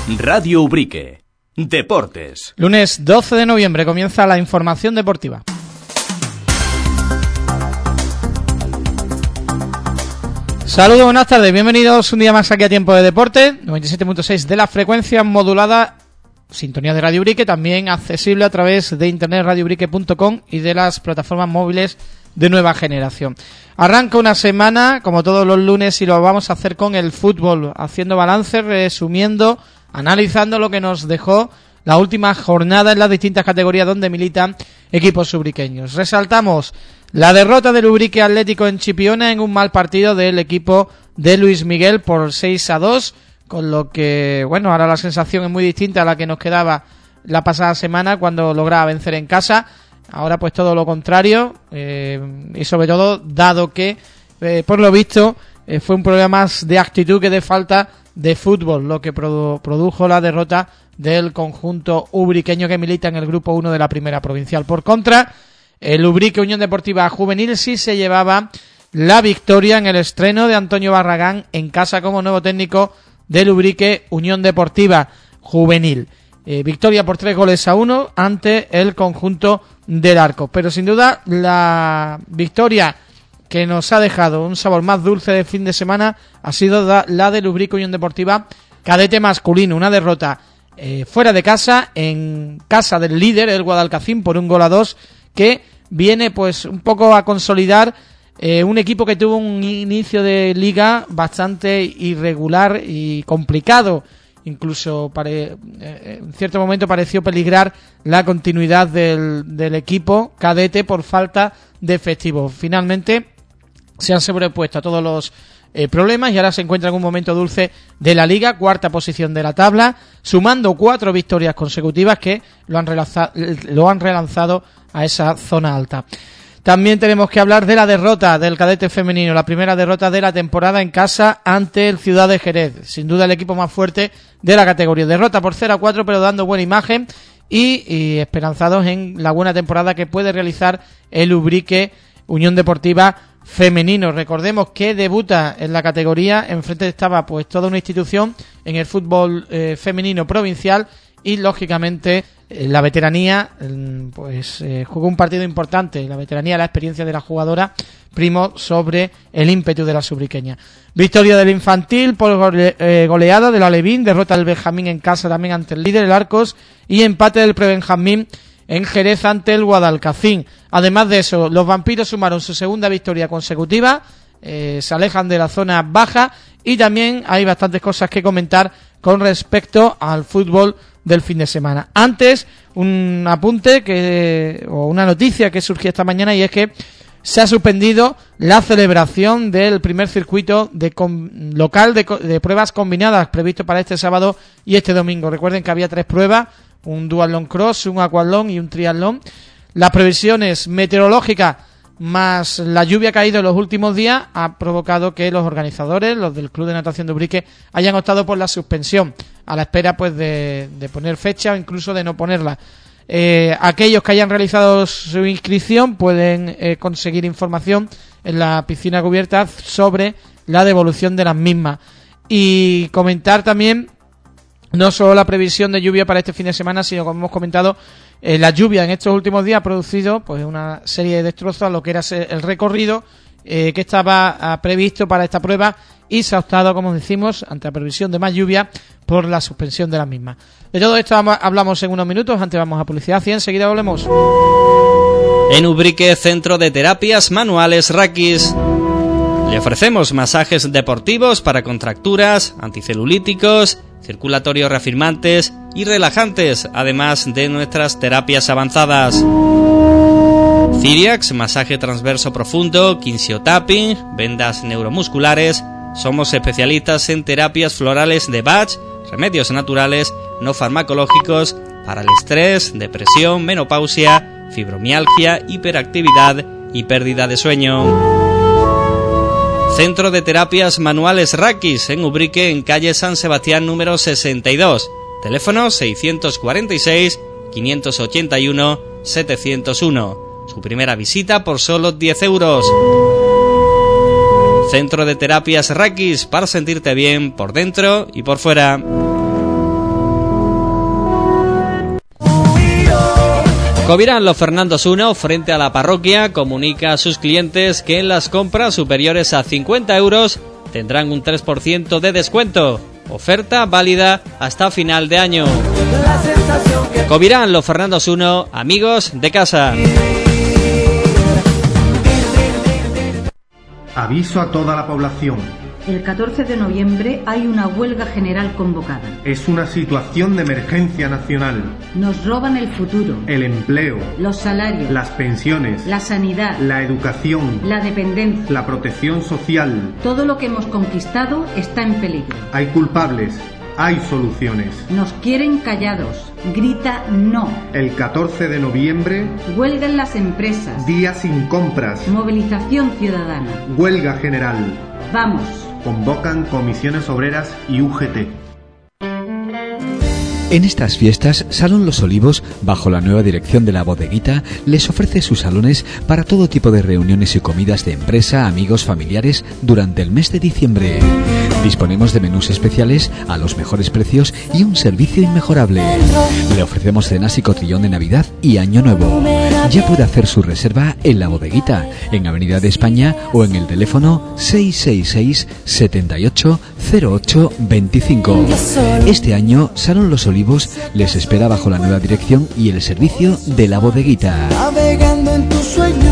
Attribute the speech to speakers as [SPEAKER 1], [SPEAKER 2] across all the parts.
[SPEAKER 1] Radio Ubrique. Deportes.
[SPEAKER 2] Lunes 12 de noviembre comienza la información deportiva. Saludos, buenas tardes, bienvenidos un día más aquí a Tiempo de Deporte, 97.6 de la frecuencia modulada, sintonía de Radio Ubrique, también accesible a través de internet radioubrique.com y de las plataformas móviles de nueva generación. Arranca una semana, como todos los lunes, y lo vamos a hacer con el fútbol, haciendo balance, resumiendo, analizando lo que nos dejó la última jornada en las distintas categorías donde militan equipos ubriqueños. Resaltamos la derrota del Ubrique Atlético en Chipiona en un mal partido del equipo de Luis Miguel por 6-2, con lo que, bueno, ahora la sensación es muy distinta a la que nos quedaba la pasada semana cuando lograba vencer en casa. Ahora pues todo lo contrario, y sobre todo dado que, por lo visto, fue un problema más de actitud que de falta de fútbol lo que produjo la derrota del conjunto ubriqueño que milita en el grupo 1 de la primera provincial. Por contra, el Ubrique Unión Deportiva Juvenil sí se llevaba la victoria en el estreno de Antonio Barragán en casa como nuevo técnico del Ubrique Unión Deportiva Juvenil. Victoria por 3-1 ante el conjunto del Arco. Pero sin duda la victoria que nos ha dejado un sabor más dulce de fin de semana ha sido la del Ubrique Unión Deportiva Cadete masculino. Una derrota fuera de casa, en casa del líder, el Guadalcacín, por 1-2, que viene pues un poco a consolidar un equipo que tuvo un inicio de liga bastante irregular y complicado. Incluso en cierto momento pareció peligrar la continuidad del equipo cadete por falta de efectivos. Finalmente se han sobrepuesto a todos los problemas y ahora se encuentra en un momento dulce de la liga, cuarta posición de la tabla, sumando 4 victorias consecutivas que lo han relanzado a esa zona alta. También tenemos que hablar de la derrota del cadete femenino, la primera derrota de la temporada en casa ante el Ciudad de Jerez. Sin duda el equipo más fuerte de la categoría. Derrota por 0-4, pero dando buena imagen y esperanzados en la buena temporada que puede realizar el Ubrique Unión Deportiva femenino. Recordemos que debuta en la categoría, enfrente estaba pues toda una institución en el fútbol femenino provincial y lógicamente la veteranía pues jugó un partido importante. La veteranía, la experiencia de la jugadora primó sobre el ímpetu de la ubriqueña. Victoria del infantil por goleada del Alevín, derrota del Benjamín en casa también ante el líder, el Arcos, y empate del Prebenjamín en Jerez ante el Guadalcacín. Además de eso, los vampiros sumaron su segunda victoria consecutiva, se alejan de la zona baja y también hay bastantes cosas que comentar con respecto al fútbol del fin de semana. Antes, un apunte o una noticia que surgió esta mañana, y es que se ha suspendido la celebración del primer circuito local de pruebas combinadas previsto para este sábado y este domingo. Recuerden que había 3 pruebas, un duatlón cross, un aquatlón y un triatlón. Las previsiones meteorológicas más la lluvia que ha caído en los últimos días ha provocado que los organizadores, los del Club de Natación de Ubrique, hayan optado por la suspensión a la espera pues de poner fecha o incluso de no ponerla. Aquellos que hayan realizado su inscripción pueden conseguir información en la piscina cubierta sobre la devolución de las mismas. Y comentar también no solo la previsión de lluvia para este fin de semana, sino, como hemos comentado, la lluvia en estos últimos días ha producido pues una serie de destrozos a lo que era el recorrido que estaba previsto para esta prueba y se ha optado, como decimos, ante la previsión de más lluvia, por la suspensión de la misma. De todo esto hablamos en unos minutos. Antes vamos a publicidad y enseguida volvemos.
[SPEAKER 3] En Ubrique, Centro de Terapias Manuales Rakis. Le ofrecemos masajes deportivos para contracturas, anticelulíticos, circulatorios reafirmantes y relajantes, además de nuestras terapias avanzadas. Ciriax, masaje transverso profundo, kinsiotapping, vendas neuromusculares. Somos especialistas en terapias florales de Bach, remedios naturales, no farmacológicos, para el estrés, depresión, menopausia, fibromialgia, hiperactividad y pérdida de sueño. Centro de Terapias Manuales Rakis, en Ubrique, en calle San Sebastián número 62. Teléfono 646 581 701. Su primera visita por solo 10 euros. Centro de Terapias Rakis, para sentirte bien por dentro y por fuera. Covirán Los Fernandos 1, frente a la parroquia, comunica a sus clientes que en las compras superiores a 50 euros tendrán un 3% de descuento. Oferta válida hasta final de año. Covirán Los Fernandos 1, amigos de casa.
[SPEAKER 4] Aviso a toda la población.
[SPEAKER 5] El 14 de noviembre hay una huelga general convocada.
[SPEAKER 4] Es una situación de emergencia nacional.
[SPEAKER 5] Nos roban el futuro,
[SPEAKER 4] El empleo,
[SPEAKER 5] los salarios,
[SPEAKER 4] las pensiones,
[SPEAKER 5] la sanidad,
[SPEAKER 4] la educación,
[SPEAKER 5] la dependencia.
[SPEAKER 4] la protección social.
[SPEAKER 5] Todo lo que hemos conquistado está en peligro.
[SPEAKER 4] Hay culpables, hay soluciones.
[SPEAKER 5] Nos quieren callados. Grita no.
[SPEAKER 4] El 14 de noviembre,
[SPEAKER 5] Huelga en las empresas.
[SPEAKER 4] día sin compras,
[SPEAKER 5] Movilización ciudadana.
[SPEAKER 4] huelga general.
[SPEAKER 5] Vamos.
[SPEAKER 4] Convocan comisiones obreras y UGT.
[SPEAKER 6] En estas fiestas, Salón Los Olivos, bajo la nueva dirección de La Bodeguita, les ofrece sus salones para todo tipo de reuniones y comidas de empresa, amigos, familiares durante el mes de diciembre. Disponemos de menús especiales a los mejores precios y un servicio inmejorable. Le ofrecemos cenas y cotillón de Navidad y Año Nuevo. Ya puede hacer su reserva en La Bodeguita, en Avenida de España o en el teléfono 666 78 08 25. Este año, Salón Los Olivos les espera bajo la nueva dirección y el servicio de La Bodeguita.
[SPEAKER 7] Navegando en tu sueño.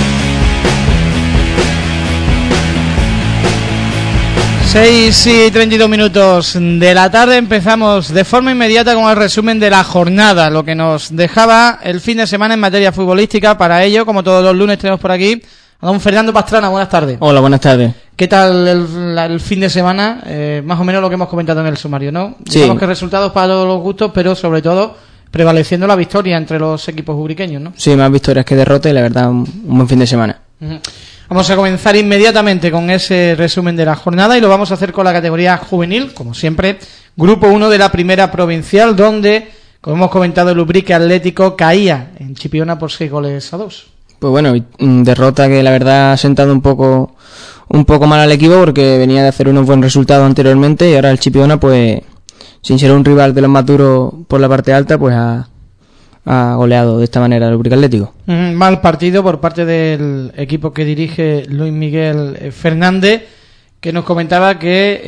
[SPEAKER 2] 6:32 de la tarde. Empezamos de forma inmediata con el resumen de la jornada, lo que nos dejaba el fin de semana en materia futbolística. Para ello, como todos los lunes, tenemos por aquí a don Fernando Pastrana. Buenas tardes.
[SPEAKER 8] Hola, buenas tardes.
[SPEAKER 2] ¿Qué tal el fin de semana? Más o menos lo que hemos comentado en el sumario, ¿no?
[SPEAKER 8] Sí.
[SPEAKER 2] Digamos que resultados para todos los gustos, pero sobre todo prevaleciendo la victoria entre los equipos ubriqueños, ¿no?
[SPEAKER 8] Sí, más victorias que derrotas y la verdad un buen fin de semana.
[SPEAKER 2] Uh-huh. Vamos a comenzar inmediatamente con ese resumen de la jornada y lo vamos a hacer con la categoría juvenil, como siempre, grupo 1 de la primera provincial, donde, como hemos comentado, el Ubrique Atlético caía en Chipiona por 6-2.
[SPEAKER 8] Pues bueno, derrota que la verdad ha sentado un poco mal al equipo porque venía de hacer unos buenos resultados anteriormente y ahora el Chipiona, pues sin ser un rival de los más duros por la parte alta, pues ha goleado de esta manera el Ubrique Atlético.
[SPEAKER 2] Mal partido por parte del equipo que dirige Luis Miguel Fernández, que nos comentaba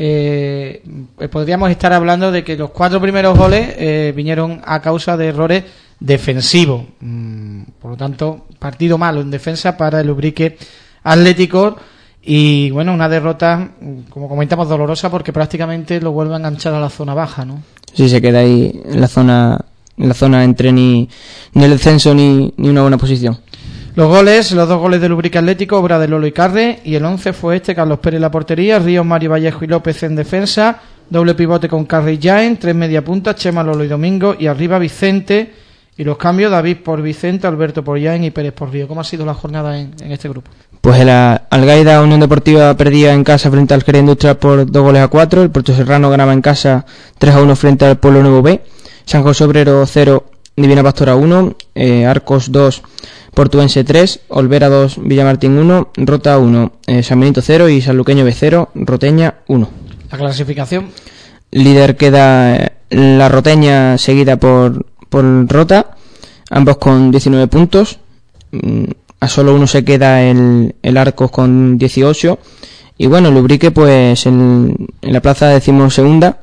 [SPEAKER 2] que podríamos estar hablando de que los 4 primeros goles vinieron a causa de errores defensivos. Por lo tanto, partido malo en defensa para el Ubrique Atlético y bueno, una derrota, como comentamos, dolorosa porque prácticamente lo vuelve a enganchar a la zona baja, ¿no?
[SPEAKER 8] Sí, se queda ahí en la zona entre ni el descenso ni una buena posición.
[SPEAKER 2] Los 2 goles del Ubrique Atlético, obra de Lolo Icarre, y el 11 fue Carlos Pérez en la portería, Ríos, Mario Vallejo y López en defensa, doble pivote con Carre y Jaén, 3 media puntas, Chema, Lolo y Domingo, y arriba Vicente, y los cambios, David por Vicente, Alberto por Jaén y Pérez por Río. ¿Cómo ha sido la jornada en este grupo?
[SPEAKER 8] Pues el Algaida Unión Deportiva perdía en casa frente al Jerez Industrial por 2-4, el Puerto Serrano ganaba en casa 3-1 frente al Pueblo Nuevo B, San José Obrero 0, Divina Pastora 1, Arcos 2, Portuense 3, Olvera 2, Villamartín 1, Rota 1, San Benito 0 y Sanluqueño B 0, Roteña 1.
[SPEAKER 2] La clasificación.
[SPEAKER 8] Líder queda la Roteña seguida por Rota, ambos con 19 puntos. A solo uno se queda el Arcos con 18. Y bueno, el Ubrique pues en la plaza decimosegunda.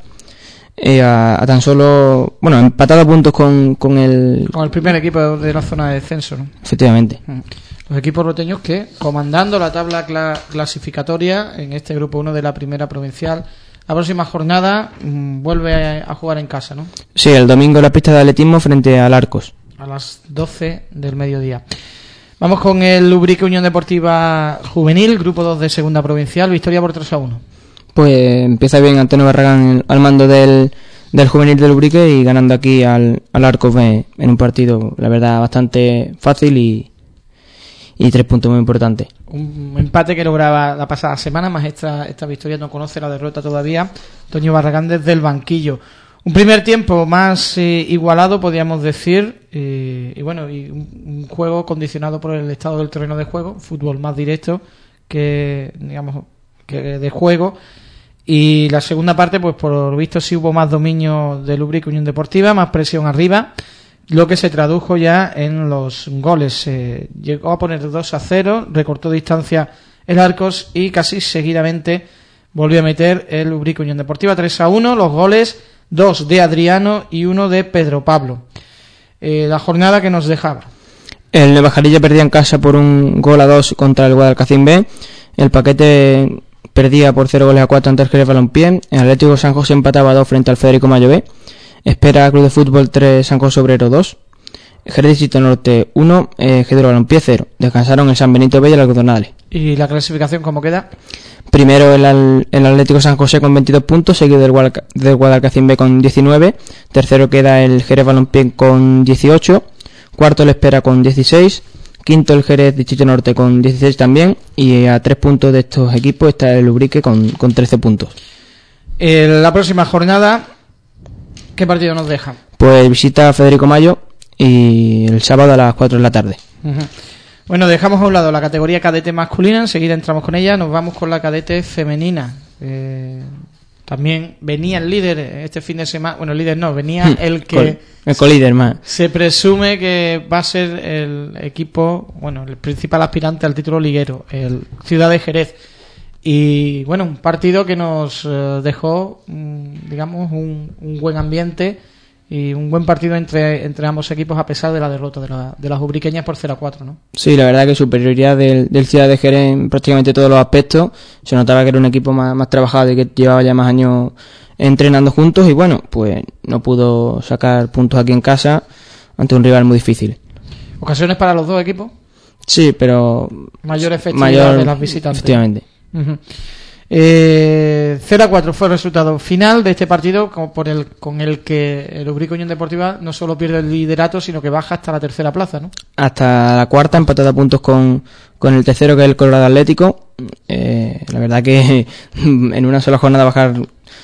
[SPEAKER 8] A tan solo, bueno, empatado a puntos con el
[SPEAKER 2] primer equipo de la zona de descenso, ¿no?
[SPEAKER 8] Efectivamente.
[SPEAKER 2] Los equipos roteños que, comandando la tabla clasificatoria en este grupo 1 de la primera provincial, la próxima jornada vuelve a jugar en casa, ¿no?
[SPEAKER 8] Sí, el domingo en la pista de atletismo frente al Arcos.
[SPEAKER 2] A las 12 del mediodía. Vamos con el Ubrique Unión Deportiva Juvenil, grupo 2 de segunda provincial, victoria por 3-1.
[SPEAKER 8] Pues empieza bien Antonio Barragán al mando del juvenil del Ubrique y ganando aquí al Arcos en un partido, la verdad, bastante fácil y 3 puntos muy importantes.
[SPEAKER 2] Un empate que lograba la pasada semana, más esta victoria, no conoce la derrota todavía. Antonio Barragán desde el banquillo. Un primer tiempo más igualado, podríamos decir, y bueno, y un juego condicionado por el estado del terreno de juego, fútbol más directo que, digamos, que de juego. Y la segunda parte, pues por lo visto sí hubo más dominio del Ubrique Unión Deportiva, más presión arriba, lo que se tradujo ya en los goles. Llegó a poner 2-0, recortó distancia el Arcos y casi seguidamente volvió a meter el Ubrique Unión Deportiva 3-1. Los goles, 2 de Adriano y 1 de Pedro Pablo. La jornada que nos dejaba.
[SPEAKER 8] El Nevajarilla perdía en casa por 1-2 contra el Guadalcacín B. El Paquete perdía por 0-4 ante el Jerez Balompié. El Atlético San José empataba 2 frente al Federico Mayo B. Espera Club de Fútbol 3, San José Obrero 2. Jerez Distrito Norte 1, Jerez Balompié 0. Descansaron el San Benito B y el Algodonales.
[SPEAKER 2] ¿Y la clasificación cómo queda?
[SPEAKER 8] Primero el Atlético San José con 22 puntos, seguido del Guadalcacín B con 19. Tercero queda el Jerez Balompié con 18. Cuarto el Espera con 16. Quinto el Jerez Distrito Norte con 16 también. Y a 3 puntos de estos equipos está el Ubrique con 13 puntos.
[SPEAKER 2] La próxima jornada, ¿qué partido nos deja?
[SPEAKER 8] Pues visita a Federico Mayo y el sábado a las 4 de la tarde.
[SPEAKER 2] Uh-huh. Bueno, dejamos a un lado la categoría cadete masculina, enseguida entramos con ella, nos vamos con la cadete femenina. También venía el líder este fin de semana, bueno, el líder no, venía el que...
[SPEAKER 8] El colíder más.
[SPEAKER 2] Se presume que va a ser el equipo, bueno, el principal aspirante al título liguero, el Ciudad de Jerez. Y bueno, un partido que nos dejó, digamos, un buen ambiente y un buen partido entre ambos equipos a pesar de la derrota de las ubriqueñas por 0-4, ¿no?
[SPEAKER 8] Sí, la verdad que superioridad del Ciudad de Jerez en prácticamente todos los aspectos. Se notaba que era un equipo más trabajado y que llevaba ya más años entrenando juntos y bueno, pues no pudo sacar puntos aquí en casa ante un rival muy difícil.
[SPEAKER 2] ¿Ocasiones para los dos equipos?
[SPEAKER 8] Sí, pero...
[SPEAKER 2] Mayor efectividad de las visitantes.
[SPEAKER 8] Efectivamente.
[SPEAKER 2] Uh-huh. 0-4 fue el resultado final de este partido con el que el Ubrique Unión Deportiva no solo pierde el liderato sino que baja hasta la tercera plaza, ¿no? Hasta la cuarta, empatada a puntos con el tercero, que es el Colorado Atlético. La verdad que en una sola jornada bajar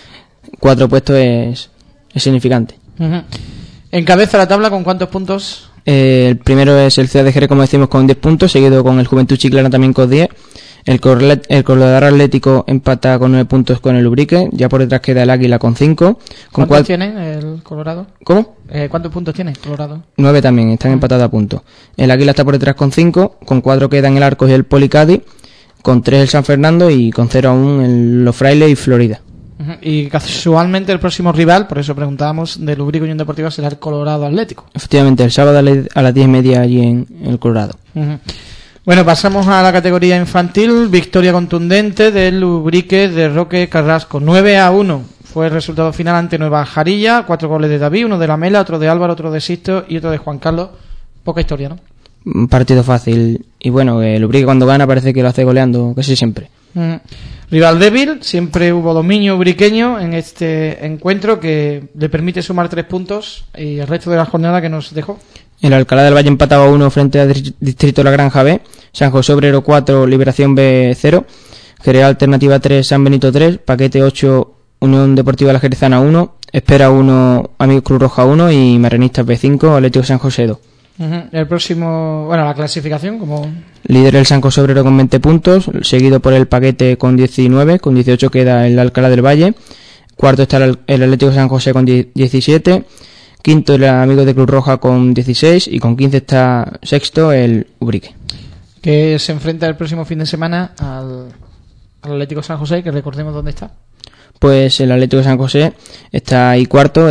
[SPEAKER 2] 4 puestos es significante. Uh-huh. ¿Encabeza la tabla con cuántos puntos? El primero es el Ciudad de Jerez, como decimos, con 10 puntos, seguido con el Juventud Chiclana también con 10. El Colorado Atlético empata con 9 puntos con el Ubrique. Ya por detrás queda el Águila con 5. ¿Cuántos tiene el Colorado? ¿Cómo? ¿Cuántos puntos tiene el Colorado? 9 también, están empatados a puntos. El Águila está por detrás con 5. Con 4 quedan el Arcos y el Policadi. Con 3 el San Fernando y con 0 aún el Los Frailes y Florida. Uh-huh. Y casualmente el próximo rival, por eso preguntábamos, del Ubrique Unión Deportiva será el Colorado Atlético. Efectivamente, el sábado a las 10:30 allí en el Colorado. Uh-huh. Bueno, pasamos a la categoría infantil. Victoria contundente del Ubrique de Roque Carrasco. 9-1 fue el resultado final ante Nueva Jarilla. 4 goles de David, uno de Lamela, otro de Álvaro, otro de Sisto y otro de Juan Carlos. Poca historia, ¿no? Un partido fácil. Y bueno, el Ubrique cuando gana parece que lo hace goleando casi siempre. Rival débil, siempre hubo dominio ubriqueño en este encuentro que le permite sumar 3 puntos y el resto de la jornada que nos dejó. El Alcalá del Valle empataba 1 frente al Distrito La Granja B, San José Obrero 4, Liberación B 0, Jerez Alternativa 3, San Benito 3, Paquete 8, Unión Deportiva La Jerezana 1, Espera 1, Amigos Cruz Roja 1 y Marenistas B 5, Atlético San José 2. Uh-huh. El próximo, bueno, la clasificación como... Líder el San José Obrero con 20 puntos, seguido por el Paquete con 19, con 18 queda el Alcalá del Valle, cuarto está el Atlético San José con 17, quinto el Amigo de Cruz Roja con 16 y con 15 está sexto el Ubrique. Que se enfrenta el próximo fin de semana al Atlético San José, que recordemos dónde está. Pues el Atlético San José está ahí cuarto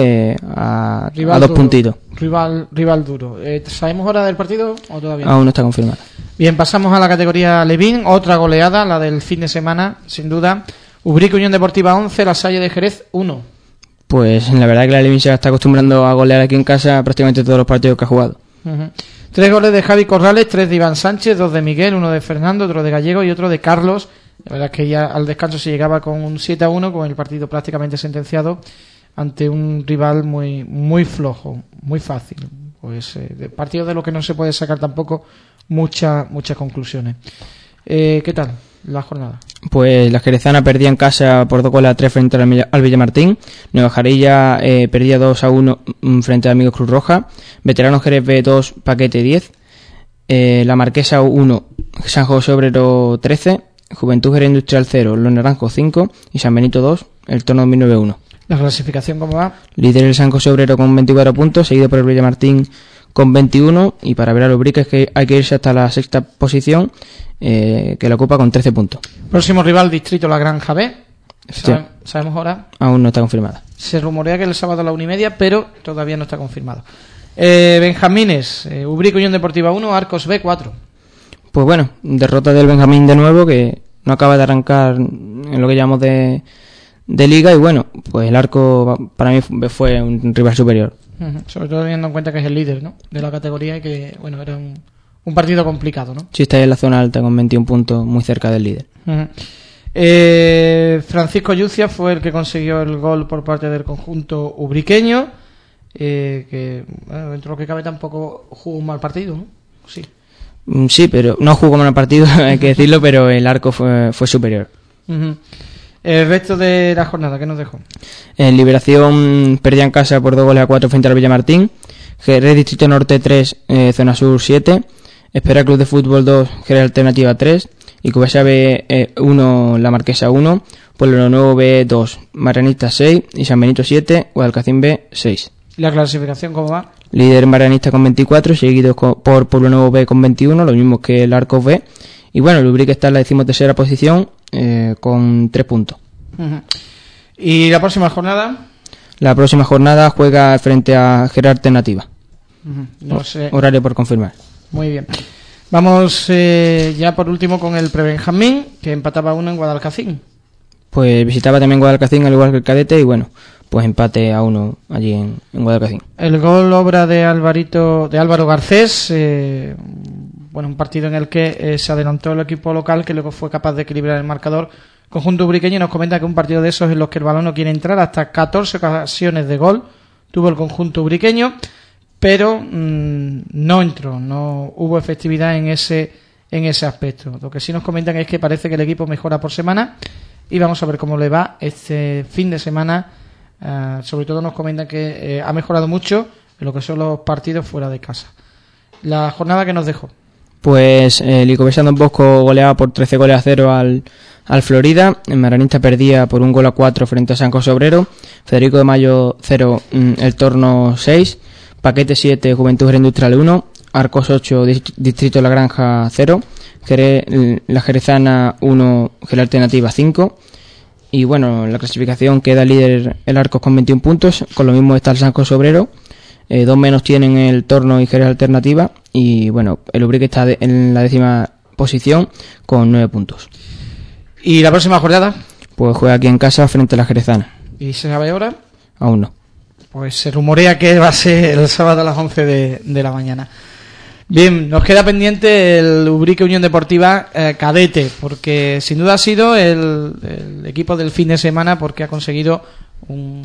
[SPEAKER 2] a 2 puntitos. Rival duro. ¿Sabemos hora del partido o todavía no? Aún no está confirmada. Bien, pasamos a la categoría Levín. Otra goleada, la del fin de semana, sin duda. Ubrique Unión Deportiva 11, La Salle de Jerez 1. Pues la verdad que la Levín se está acostumbrando a golear aquí en casa prácticamente todos los partidos que ha jugado. Uh-huh. 3 goles de Javi Corrales, 3 de Iván Sánchez, 2 de Miguel, 1 de Fernando, otro de Gallego y otro de Carlos. La verdad es que ya al descanso se llegaba con un 7-1, con el partido prácticamente sentenciado ante un rival muy muy flojo, muy fácil. Pues de partido de lo que no se puede sacar tampoco muchas conclusiones. ¿Qué tal la jornada? Pues la Jerezana perdía en casa por 2-3 frente al Villamartín. Nueva Jarilla perdía 2-1 frente al Amigos Cruz Roja. Veteranos Jerez B 2, Paquete 10. La Marquesa 1, San José Obrero 13. Juventud Jerez Industrial 0, Los Naranjos 5 y San Benito 2, el Torno 2009 1. ¿La clasificación cómo va?
[SPEAKER 8] Líder el San José Obrero con 24 puntos, seguido por el Villamartín con 21, y para ver a los Ubrique es que hay que irse hasta la sexta posición, que la ocupa con 13 puntos.
[SPEAKER 2] Próximo rival, Distrito La Granja B.
[SPEAKER 8] Sí.
[SPEAKER 2] ¿Sabemos ahora?
[SPEAKER 8] Aún no está confirmada.
[SPEAKER 2] Se rumorea que el sábado a la 1:30, pero todavía no está confirmado. Benjamines, Ubrique Unión Deportiva 1, Arcos B 4.
[SPEAKER 8] Pues bueno, derrota del Benjamín de nuevo, que no acaba de arrancar en lo que llamamos de liga, y bueno, pues el Arco para mí fue un rival superior.
[SPEAKER 2] Sobre todo teniendo en cuenta que es el líder, ¿no?, de la categoría, y que bueno, era un partido complicado, ¿no?
[SPEAKER 8] Sí, está ahí en la zona alta con 21 puntos, muy cerca del líder.
[SPEAKER 2] Francisco Yucia fue el que consiguió el gol por parte del conjunto ubriqueño, que bueno, dentro de lo que cabe tampoco jugó un mal partido, ¿no? Sí.
[SPEAKER 8] Sí, pero no jugó mal partido, hay que decirlo, pero el Arco fue superior.
[SPEAKER 2] El resto de la jornada, ¿qué nos dejó?
[SPEAKER 8] En Liberación perdía en casa por 2-4 frente al Villamartín. Jerez Distrito Norte 3, Zona Sur 7. Espera Club de Fútbol 2, Jerez Alternativa 3. Y Cubesa B 1, La Marquesa 1. Pueblo Nuevo B 2, Marianista 6. Y San Benito 7, Guadalcacín B 6.
[SPEAKER 2] ¿Y la clasificación cómo va?
[SPEAKER 8] Líder Marianista con 24, seguido por Pueblo Nuevo B con 21, lo mismo que el Arcos B. Y bueno, el Ubrique está en la 13ª posición con 3 puntos.
[SPEAKER 2] ¿Y la próxima jornada?
[SPEAKER 8] La próxima jornada juega frente a Jerez Alternativa.
[SPEAKER 2] No sé.
[SPEAKER 8] Horario por confirmar.
[SPEAKER 2] Muy bien. Vamos ya por último con el Prebenjamín, que empataba 1 en Guadalcacín.
[SPEAKER 8] Pues visitaba también Guadalcacín, al igual que el cadete, y bueno, pues empate a 1 allí en Guadalcacín. El
[SPEAKER 2] gol obra de Álvaro Garcés. Bueno, un partido en el que se adelantó el equipo local, que luego fue capaz de equilibrar el marcador. Conjunto ubriqueño nos comenta que un partido de esos en los que el balón no quiere entrar, hasta 14 ocasiones de gol tuvo el conjunto ubriqueño, pero no entró, no hubo efectividad en ese aspecto. Lo que sí nos comentan es que parece que el equipo mejora por semana, y vamos a ver cómo le va este fin de semana. Sobre todo nos comentan que ha mejorado mucho en lo que son los partidos fuera de casa. La jornada que nos dejó.
[SPEAKER 8] Pues el Icobesa Don Bosco goleaba por 13-0 al Florida. El Marianista perdía por 1-4 frente a San José Obrero. Federico de Mayo 0, El Torno 6. Paquete 7, Juventud Jerez Industrial 1. Arcos 8, Distrito La Granja 0. La Jerezana 1, Jerez Alternativa 5. Y bueno, en la clasificación queda líder el Arcos con 21 puntos. Con lo mismo está el San José Obrero. 2 menos tienen el Torno y Jerez Alternativa. Y bueno, el Ubrique está en la 10ª posición con 9 puntos.
[SPEAKER 2] ¿Y la próxima jornada?
[SPEAKER 8] Pues juega aquí en casa frente a la Jerezana.
[SPEAKER 2] ¿Y se sabe ahora?
[SPEAKER 8] Aún no.
[SPEAKER 2] Pues se rumorea que va a ser el sábado a las 11 de la mañana. Bien, nos queda pendiente el Ubrique Unión Deportiva cadete, porque sin duda ha sido el equipo del fin de semana, porque ha conseguido un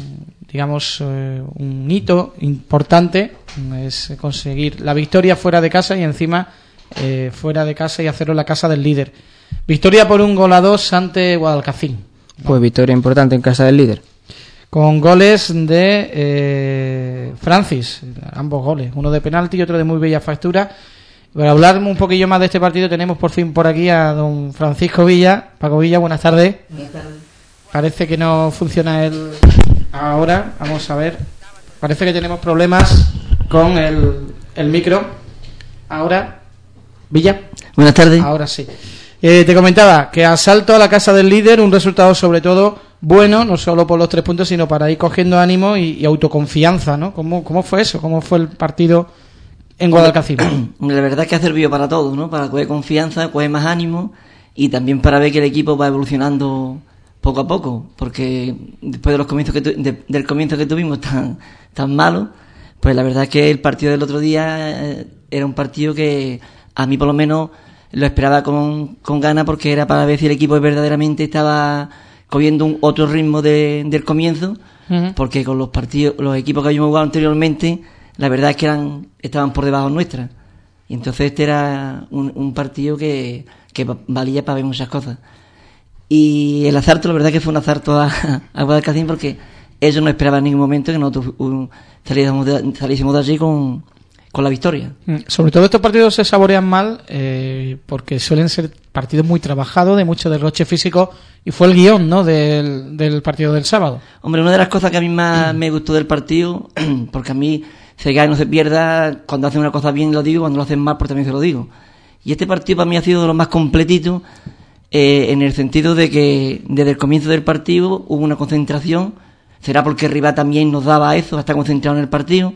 [SPEAKER 2] hito importante, es conseguir la victoria fuera de casa, y encima fuera de casa, y hacerlo en la casa del líder. Victoria por 1-2 ante Guadalcacín.
[SPEAKER 8] Pues victoria importante en casa del líder.
[SPEAKER 2] Con goles de Francis, ambos goles, uno de penalti y otro de muy bella factura. Para hablar un poquillo más de este partido tenemos por fin por aquí a don Francisco Villa. Paco Villa, buenas tardes.
[SPEAKER 9] Buenas tardes.
[SPEAKER 2] Parece que no funciona ahora, vamos a ver. Parece que tenemos problemas con el micro. Ahora, Villa.
[SPEAKER 9] Buenas tardes.
[SPEAKER 2] Ahora sí. Te comentaba que asalto a la casa del líder, un resultado sobre todo bueno, no solo por los 3 puntos, sino para ir cogiendo ánimo y autoconfianza, ¿no? ¿Cómo fue eso? ¿Cómo fue el partido en Guadalcacín?
[SPEAKER 9] La verdad es que ha servido para todo, ¿no? Para coger confianza, coger más ánimo, y también para ver que el equipo va evolucionando poco a poco, porque después de los comienzos del comienzo que tuvimos tan malo, pues la verdad es que el partido del otro día era un partido que a mí por lo menos lo esperaba con ganas, porque era para ver si el equipo verdaderamente estaba cogiendo otro ritmo del comienzo, porque con los equipos que habíamos jugado anteriormente, la verdad es que estaban por debajo nuestra, y entonces este era un partido que valía para ver muchas cosas. Y el asalto, la verdad que fue un asalto a Guadalcacín, porque ellos no esperaban en ningún momento que nosotros saliésemos de allí con la victoria.
[SPEAKER 2] Sobre todo estos partidos se saborean mal, porque suelen ser partido muy trabajado, de mucho derroche físico, y fue el guión, ¿no?, del partido del sábado.
[SPEAKER 9] Hombre, una de las cosas que a mí más me gustó del partido, porque a mí se gana y no se pierda, cuando hacen una cosa bien lo digo, cuando lo hacen mal pues también se lo digo. Y este partido para mí ha sido de los más completitos, en el sentido de que desde el comienzo del partido hubo una concentración, será porque el rival también nos daba eso, estar concentrado en el partido,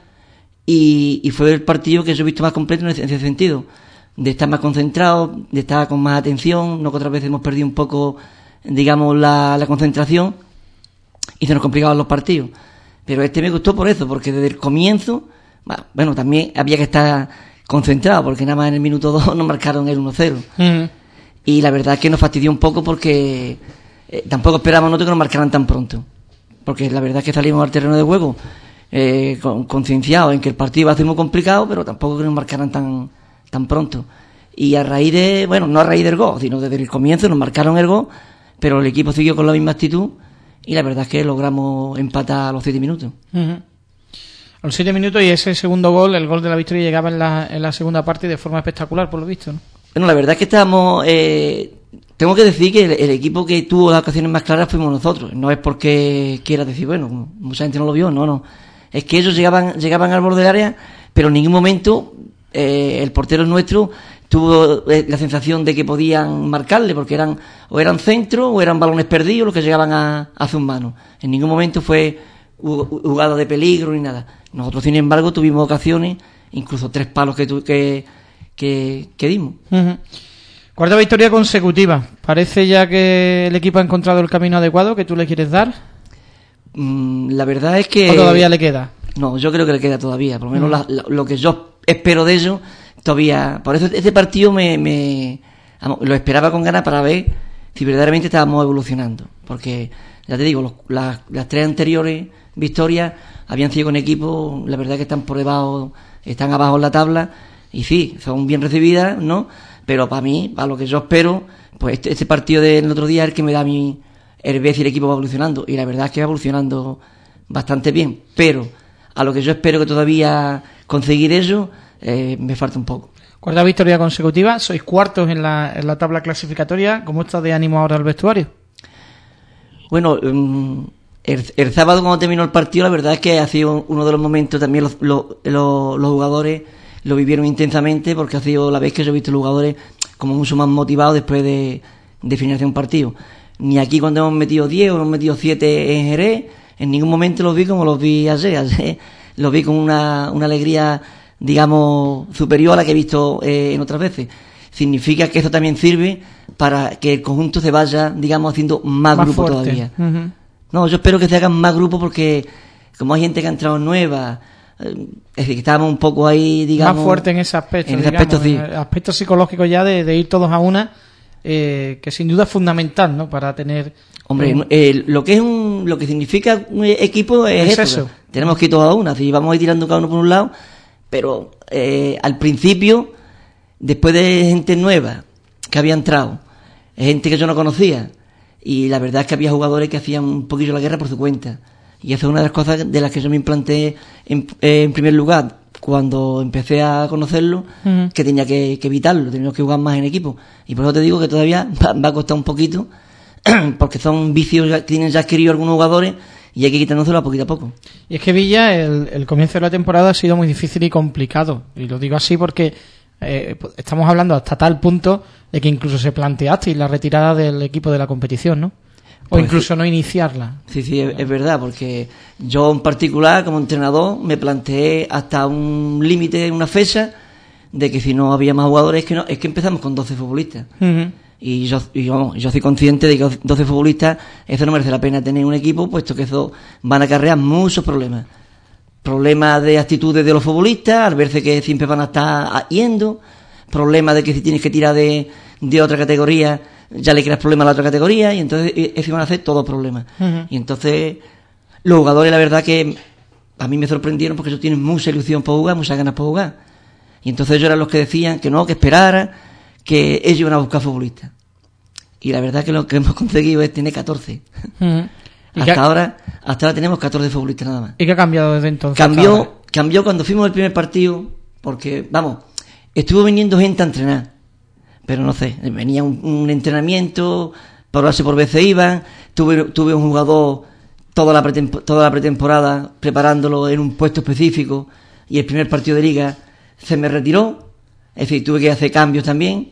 [SPEAKER 9] y fue el partido que yo he visto más completo en ese sentido, de estar más concentrado, de estar con más atención, no que otras veces hemos perdido un poco, digamos, la concentración y se nos complicaban los partidos. Pero este me gustó por eso, porque desde el comienzo, bueno, también había que estar concentrado, porque nada más en el minuto 2 nos marcaron el 1-0. Y la verdad es que nos fastidió un poco porque tampoco esperábamos nosotros que nos marcaran tan pronto. Porque la verdad es que salimos al terreno de juego concienciados en que el partido iba a ser muy complicado, pero tampoco que nos marcaran tan pronto. Y a raíz de, bueno, no a raíz del gol, sino desde el comienzo nos marcaron el gol, pero el equipo siguió con la misma actitud y la verdad es que logramos empatar a los 7 minutos.
[SPEAKER 2] A los 7 minutos, y ese segundo gol, el gol de la victoria, llegaba en la segunda parte de forma espectacular, por lo visto, ¿no?
[SPEAKER 9] Bueno, la verdad es que estábamos... tengo que decir que el equipo que tuvo las ocasiones más claras fuimos nosotros. No es porque quiera decir, bueno, mucha gente no lo vio, no. Es que ellos llegaban al borde del área, pero en ningún momento el portero nuestro tuvo la sensación de que podían marcarle, porque eran centros o eran balones perdidos los que llegaban a sus manos. En ningún momento fue jugada de peligro ni nada. Nosotros, sin embargo, tuvimos ocasiones, incluso 3 palos que dimos.
[SPEAKER 2] Cuarta victoria consecutiva. ¿Parece ya que el equipo ha encontrado el camino adecuado que tú le quieres dar?
[SPEAKER 9] La verdad es que...
[SPEAKER 2] ¿O todavía le queda?
[SPEAKER 9] No, yo creo que le queda todavía. Por lo menos lo que yo espero de ellos, todavía... Por eso este partido lo esperaba con ganas para ver si verdaderamente estábamos evolucionando. Porque, ya te digo, las 3 anteriores victorias habían sido con equipos, la verdad que están están abajo en la tabla, y sí, son bien recibidas, ¿no? Pero para mí, para lo que yo espero, pues este partido del otro día es el que me da a mí el ver si el equipo va evolucionando, y la verdad es que va evolucionando bastante bien, pero a lo que yo espero que todavía conseguir eso, me falta un poco.
[SPEAKER 2] Cuarta victoria consecutiva, sois cuartos en la tabla clasificatoria. ¿Cómo está de ánimo ahora el vestuario?
[SPEAKER 9] Bueno, el sábado cuando terminó el partido, la verdad es que ha sido uno de los momentos, también los jugadores lo vivieron intensamente, porque ha sido la vez que yo he visto los jugadores como mucho más motivados después de finalizar un partido. Ni aquí cuando hemos metido 10 o hemos metido 7 en Jerez, en ningún momento los vi como los vi ayer los vi con una alegría, digamos, superior a la que he visto en otras veces. Significa que eso también sirve para que el conjunto se vaya, digamos, haciendo más grupo fuerte todavía. No, yo espero que se hagan más grupos, porque como hay gente que ha entrado nueva, es decir, que estábamos un poco ahí, digamos...
[SPEAKER 2] Más fuerte en ese aspecto,
[SPEAKER 9] sí.
[SPEAKER 2] En el aspecto psicológico ya de ir todos a una, que sin duda es fundamental, ¿no?, para tener...
[SPEAKER 9] Hombre, lo que significa un equipo es eso. Tenemos que ir todos a una, si vamos a ir tirando cada uno por un lado, pero al principio, después de gente nueva que había entrado, gente que yo no conocía, y la verdad es que había jugadores que hacían un poquillo la guerra por su cuenta. Y esa es una de las cosas de las que yo me implanté en primer lugar cuando empecé a conocerlo, que tenía que evitarlo, teníamos que jugar más en equipo. Y por eso te digo que todavía va a costar un poquito, porque son vicios que tienen ya adquirido algunos jugadores y hay que quitándoselo a poquito a poco. Y
[SPEAKER 2] es que Villa, el comienzo de la temporada ha sido muy difícil y complicado. Y lo digo así porque estamos hablando hasta tal punto de que incluso se planteaste la retirada del equipo de la competición, ¿no? O pues incluso no iniciarla.
[SPEAKER 9] Sí, es verdad, porque yo en particular, como entrenador, me planteé hasta un límite, una fecha, de que si no había más jugadores, es que empezamos con 12 futbolistas. Y yo soy consciente de que 12 futbolistas, eso no merece la pena tener un equipo, puesto que eso van a acarrear muchos problemas. Problemas de actitudes de los futbolistas, al verse que siempre van a estar yendo, problemas de que si tienes que tirar de otra categoría, ya le creas problemas a la otra categoría, y entonces eso van a hacer todos problemas. Y entonces los jugadores, la verdad que a mí me sorprendieron, porque ellos tienen mucha ilusión por jugar, muchas ganas por jugar, y entonces ellos eran los que decían que no, que esperara, que ellos iban a buscar futbolistas, y la verdad que lo que hemos conseguido es tener 14. Hasta ahora tenemos 14 futbolistas nada más.
[SPEAKER 2] ¿Y qué ha cambiado desde entonces?
[SPEAKER 9] Cambió cuando fuimos el primer partido, porque estuvo viniendo gente a entrenar, pero no sé, venía un entrenamiento, por base por veces iban, tuve un jugador toda la pretemporada preparándolo en un puesto específico, y el primer partido de liga se me retiró, es decir, tuve que hacer cambios también.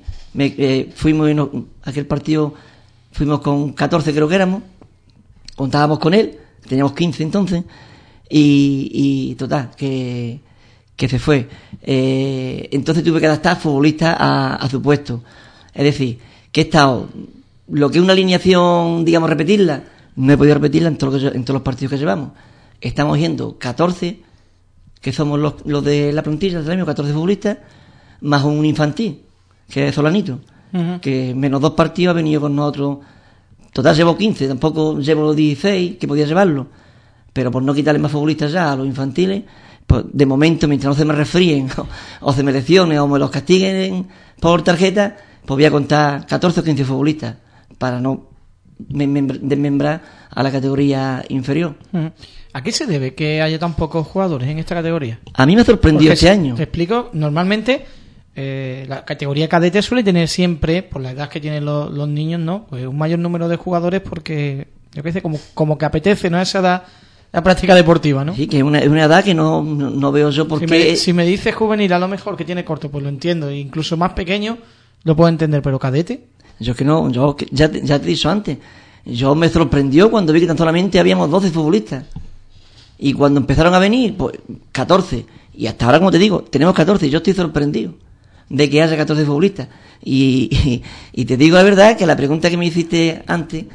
[SPEAKER 9] Aquel partido fuimos con 14, creo que éramos, contábamos con él, teníamos 15 entonces, y total, que se fue. Entonces tuve que adaptar futbolista a su puesto. Es decir, que he estado, lo que es una alineación, digamos, repetirla, no he podido repetirla en todos los partidos que llevamos. Estamos yendo 14, que somos los de la plantilla, 14 futbolistas, más un infantil, que es Solanito, que menos 2 partidos ha venido con nosotros. Total llevo 15, tampoco llevo los 16, que podía llevarlo, pero por no quitarle más futbolistas ya a los infantiles, pues de momento, mientras no se me resfríen o se me lesionen o me los castiguen por tarjeta, pues voy a contar 14 o 15 futbolistas para no desmembrar a la categoría inferior.
[SPEAKER 2] ¿A qué se debe que haya tan pocos jugadores en esta categoría?
[SPEAKER 9] A mí me ha sorprendido este año.
[SPEAKER 2] Te explico, normalmente la categoría cadete suele tener siempre, por la edad que tienen los niños, ¿no? Pues un mayor número de jugadores porque, yo qué sé, como que apetece, ¿no? Esa edad, la práctica deportiva, ¿no?
[SPEAKER 9] Sí, que es una edad que no veo yo por qué.
[SPEAKER 2] Si me dices juvenil, a lo mejor que tiene corto, pues lo entiendo. E incluso más pequeño, lo puedo entender, pero cadete.
[SPEAKER 9] Yo que no, ya te he dicho antes. Yo me sorprendió cuando vi que tan solamente habíamos 12 futbolistas. Y cuando empezaron a venir, pues 14. Y hasta ahora, como te digo, tenemos 14. Y yo estoy sorprendido de que haya 14 futbolistas. Y te digo la verdad que la pregunta que me hiciste antes,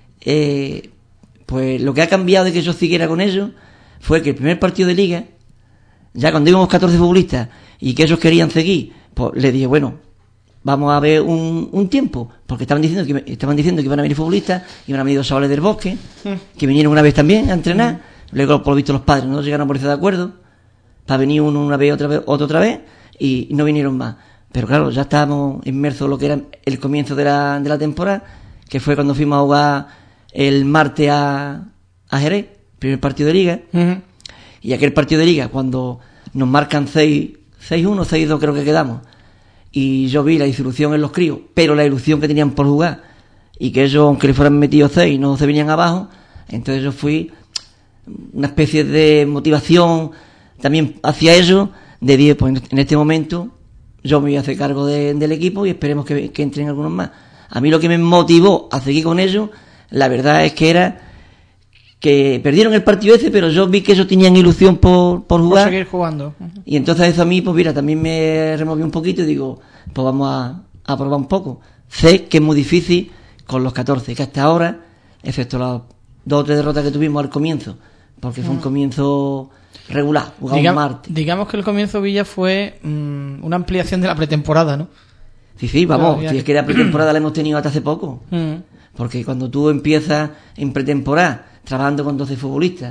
[SPEAKER 9] pues lo que ha cambiado de que yo siguiera con ellos fue que el primer partido de liga, ya cuando íbamos 14 futbolistas y que ellos querían seguir, pues le dije, bueno, vamos a ver un tiempo, porque estaban diciendo que iban a venir futbolistas, iban a venir 2 chavales del Bosque, que vinieron una vez también a entrenar, luego por lo visto los padres no llegaron a ponerse de acuerdo, para venir uno una vez, otra vez, y no vinieron más. Pero claro, ya estábamos inmersos en lo que era el comienzo de la temporada, que fue cuando fuimos a jugar el martes a Jerez, primer partido de liga, y aquel partido de liga, cuando nos marcan 6-1, 6-2 creo que quedamos, y yo vi la disolución en los críos, pero la ilusión que tenían por jugar, y que ellos, aunque le fueran metidos 6, no se venían abajo, entonces yo fui una especie de motivación también hacia ellos, de 10, pues en este momento yo me voy a hacer cargo del equipo y esperemos que entren algunos más. A mí lo que me motivó a seguir con ellos, la verdad es que era que perdieron el partido ese, pero yo vi que ellos tenían ilusión por jugar.
[SPEAKER 2] Por seguir jugando.
[SPEAKER 9] Y entonces eso a mí, pues mira, también me removió un poquito y digo, pues vamos a probar un poco. Sé que es muy difícil con los 14, que hasta ahora, excepto las 2 o 3 derrotas que tuvimos al comienzo, porque fue un comienzo regular, jugamos martes.
[SPEAKER 2] Digamos que el comienzo Villa fue una ampliación de la pretemporada, ¿no?
[SPEAKER 9] Sí, vamos, si es que la pretemporada la hemos tenido hasta hace poco. Porque cuando tú empiezas en pretemporada trabajando con 12 futbolistas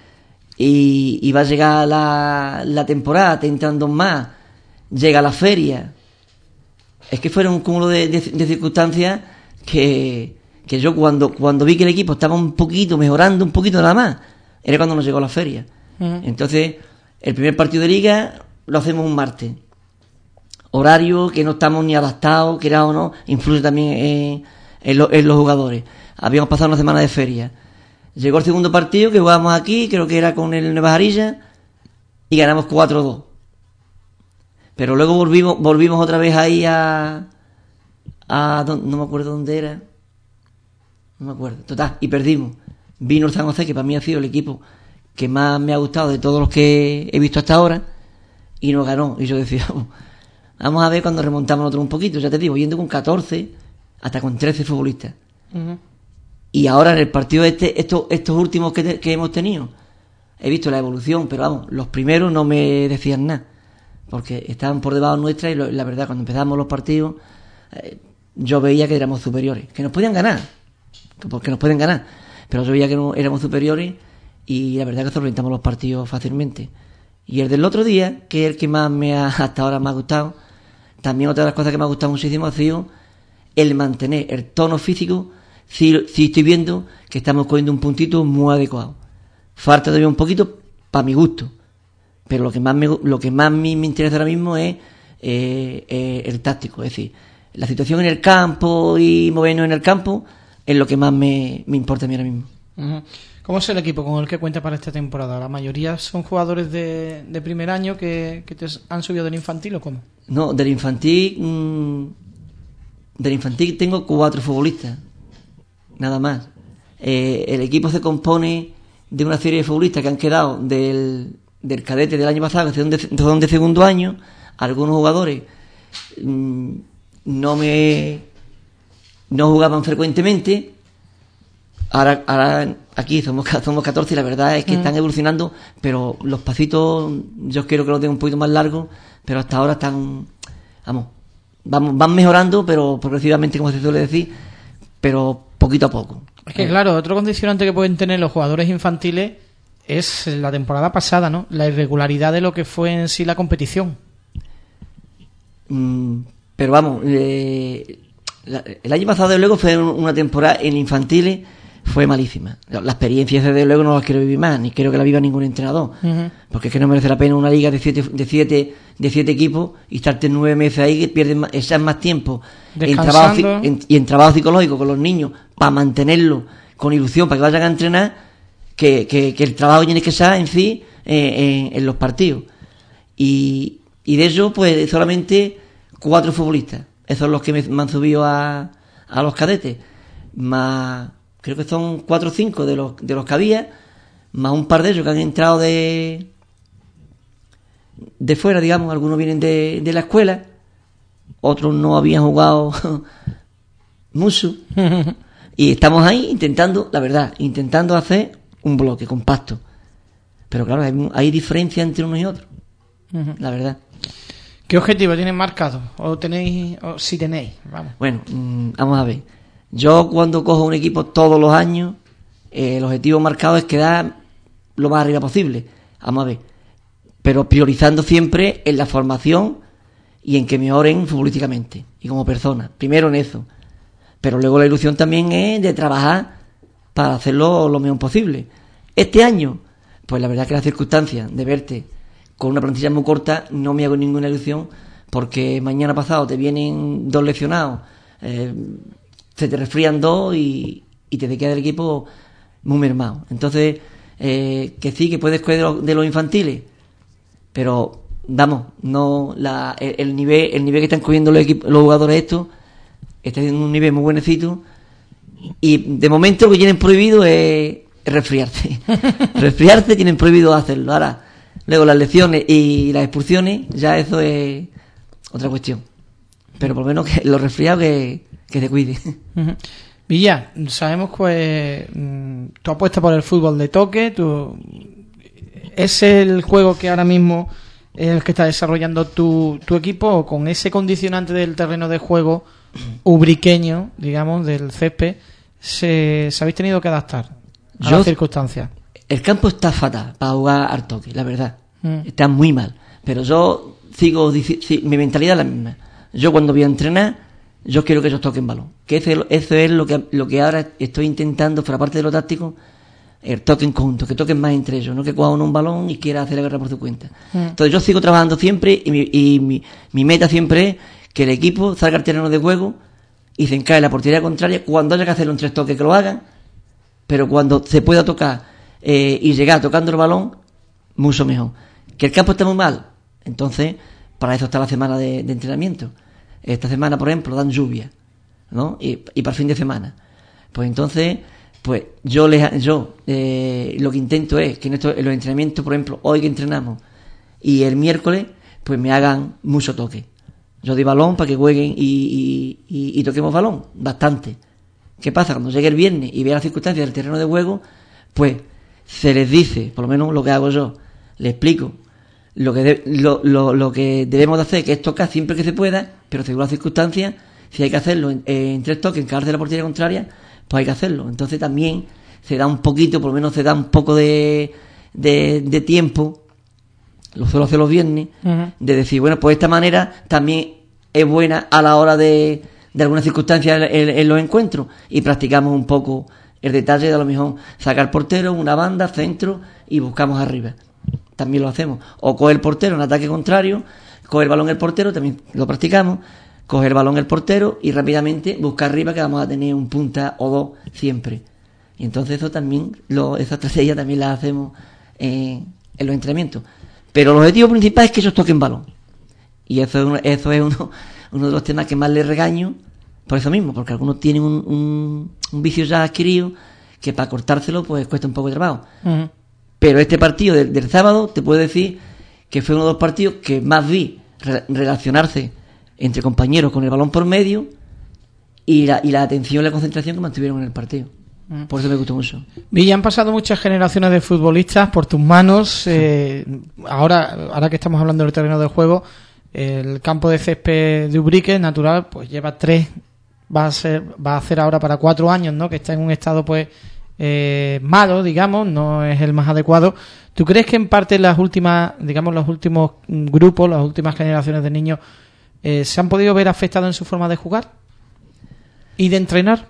[SPEAKER 9] y va a llegar la temporada, te entran 2 más, llega la feria, es que fueron un cúmulo de circunstancias que yo cuando vi que el equipo estaba un poquito mejorando, un poquito nada más, era cuando nos llegó la feria. Entonces el primer partido de liga lo hacemos un martes, horario que no estamos ni adaptados, que era o no, influye también en los jugadores. Habíamos pasado una semana de feria, llegó el segundo partido que jugábamos aquí, creo que era con el Nueva Jarilla, y ganamos 4-2, pero luego volvimos otra vez ahí a no me acuerdo dónde era, no me acuerdo, total, y perdimos. Vino el San José, que para mí ha sido el equipo que más me ha gustado de todos los que he visto hasta ahora, y nos ganó. Y yo decía, vamos a ver cuando remontamos nosotros un poquito, ya te digo, yendo con 14 hasta con 13 futbolistas. Y ahora en el partido estos últimos que hemos tenido, he visto la evolución, pero vamos, los primeros no me decían nada, porque estaban por debajo nuestra, y la verdad, cuando empezamos los partidos, yo veía que éramos superiores, que nos podían ganar, porque nos pueden ganar, pero yo veía que no éramos superiores, y la verdad que solventamos los partidos fácilmente. Y el del otro día, que es el que más hasta ahora me ha gustado, también otra de las cosas que me ha gustado muchísimo ha sido el mantener el tono físico. Sí estoy viendo que estamos cogiendo un puntito muy adecuado. Falta todavía un poquito para mi gusto, pero lo que más me interesa ahora mismo es el táctico, es decir, la situación en el campo y movernos en el campo es lo que más me importa a mí ahora mismo.
[SPEAKER 2] Uh-huh. ¿Cómo es el equipo con el que cuenta para esta temporada? ¿La mayoría son jugadores de primer año que te han subido del infantil o cómo?
[SPEAKER 9] No, del infantil tengo 4 futbolistas, nada más. El equipo se compone de una serie de futbolistas que han quedado del cadete del año pasado, que son de segundo año. Algunos jugadores no jugaban frecuentemente. Ahora aquí somos 14 y la verdad es que están evolucionando, pero los pasitos yo quiero que los den un poquito más largos, pero hasta ahora van mejorando, pero progresivamente, como se suele decir, pero poquito a poco.
[SPEAKER 2] Es que claro, otro condicionante que pueden tener los jugadores infantiles es la temporada pasada, ¿no? La irregularidad de lo que fue en sí la competición.
[SPEAKER 9] Pero vamos, el año pasado de luego fue una temporada en infantiles, fue malísima. La experiencia desde luego no la quiero vivir más, ni quiero que la viva ningún entrenador, porque es que no merece la pena una liga de siete equipos y estarte 9 meses ahí, que pierdes más tiempo en trabajo psicológico con los niños para mantenerlos con ilusión para que vayan a entrenar, que el trabajo tiene que ser en sí en los partidos. Y de ellos pues solamente 4 futbolistas, esos son los que me han subido a los cadetes, más creo que son 4 o 5 de los que había, más un par de ellos que han entrado de fuera, digamos. Algunos vienen de la escuela, otros no habían jugado mucho, y estamos ahí intentando hacer un bloque compacto, pero claro, hay diferencia entre unos y otros, la verdad.
[SPEAKER 2] ¿Qué objetivo tienen marcado? ¿O si tenéis? Vamos.
[SPEAKER 9] Bueno, vamos a ver. Yo cuando cojo un equipo todos los años, el objetivo marcado es quedar lo más arriba posible. Vamos a ver. Pero priorizando siempre en la formación y en que mejoren futbolísticamente y como personas. Primero en eso. Pero luego la ilusión también es de trabajar para hacerlo lo mejor posible. Este año, pues la verdad que las circunstancias de verte con una plantilla muy corta no me hago ninguna ilusión, porque mañana pasado te vienen 2 lesionados, se te resfrían 2 y te queda el equipo muy mermado. Entonces, que sí, que puedes coger de los infantiles, pero vamos, no el nivel que están cogiendo los jugadores estos está en un nivel muy buenecito, y de momento lo que tienen prohibido es resfriarse. Resfriarse tienen prohibido hacerlo. Ahora, luego las lesiones y las expulsiones, ya eso es otra cuestión. Pero por lo menos que los resfriados que te cuide.
[SPEAKER 2] Villa, sabemos que tú apuestas por el fútbol de toque, ¿es el juego que ahora mismo es el que está desarrollando tu equipo, o con ese condicionante del terreno de juego ubriqueño, digamos, del césped, se habéis tenido que adaptar a las circunstancias?
[SPEAKER 9] El campo está fatal para jugar al toque, la verdad. Está muy mal. Pero yo mi mentalidad es la misma. Yo cuando voy a entrenar, yo quiero que ellos toquen balón. Que eso es lo que ahora estoy intentando, fuera parte de lo táctico, el toque en conjunto, que toquen más entre ellos, no que cojan un balón y quiera hacer la guerra por su cuenta. Entonces yo sigo trabajando siempre, y mi meta siempre es que el equipo salga al terreno de juego y se encaje en la portería contraria. Cuando haya que hacerlo en 3 toques, que lo hagan, pero cuando se pueda tocar y llegar tocando el balón, mucho mejor. Que el campo está muy mal, entonces para eso está la semana de entrenamiento. Esta semana, por ejemplo, dan lluvia, ¿no? Y para el fin de semana, pues entonces, pues yo lo que intento es que en los entrenamientos, por ejemplo, hoy que entrenamos y el miércoles, pues me hagan mucho toque. Yo doy balón para que jueguen y toquemos balón bastante. ¿Qué pasa? Cuando llegue el viernes y vea las circunstancias del terreno de juego, pues se les dice, por lo menos lo que hago yo, les explico lo que debemos de hacer, que es tocar siempre que se pueda, pero según las circunstancias, si hay que hacerlo en 3 toques, encargarse de la portería contraria, pues hay que hacerlo. Entonces también se da un poquito, por lo menos se da un poco de tiempo, lo suelo hacer los viernes, de decir, bueno, pues de esta manera también es buena a la hora de algunas circunstancias en los encuentros, y practicamos un poco el detalle de a lo mejor sacar portero, una banda, centro, y buscamos arriba. También lo hacemos. O coger el portero en ataque contrario, coger el balón el portero, también lo practicamos. coge el balón el portero y rápidamente busca arriba, que vamos a tener un punta o dos siempre. Y entonces eso también, esa estrategia también la hacemos en los entrenamientos. Pero el objetivo principal es que ellos toquen balón. Y eso es uno de los temas que más les regaño, por eso mismo, porque algunos tienen un vicio ya adquirido que para cortárselo pues cuesta un poco de trabajo. Uh-huh. Pero este partido del sábado te puedo decir que fue uno de los partidos que más vi relacionarse entre compañeros con el balón por medio y la atención y la concentración que mantuvieron en el partido. Por eso me gustó mucho.
[SPEAKER 2] Villa, han pasado muchas generaciones de futbolistas por tus manos. Ahora que estamos hablando del terreno de juego, el campo de césped de Ubrique natural pues lleva 3, va a hacer ahora para 4 años, ¿no? Que está en un estado pues malo, digamos, no es el más adecuado. ¿Tú crees que en parte los últimos grupos, las últimas generaciones de niños se han podido ver afectados en su forma de jugar y de entrenar?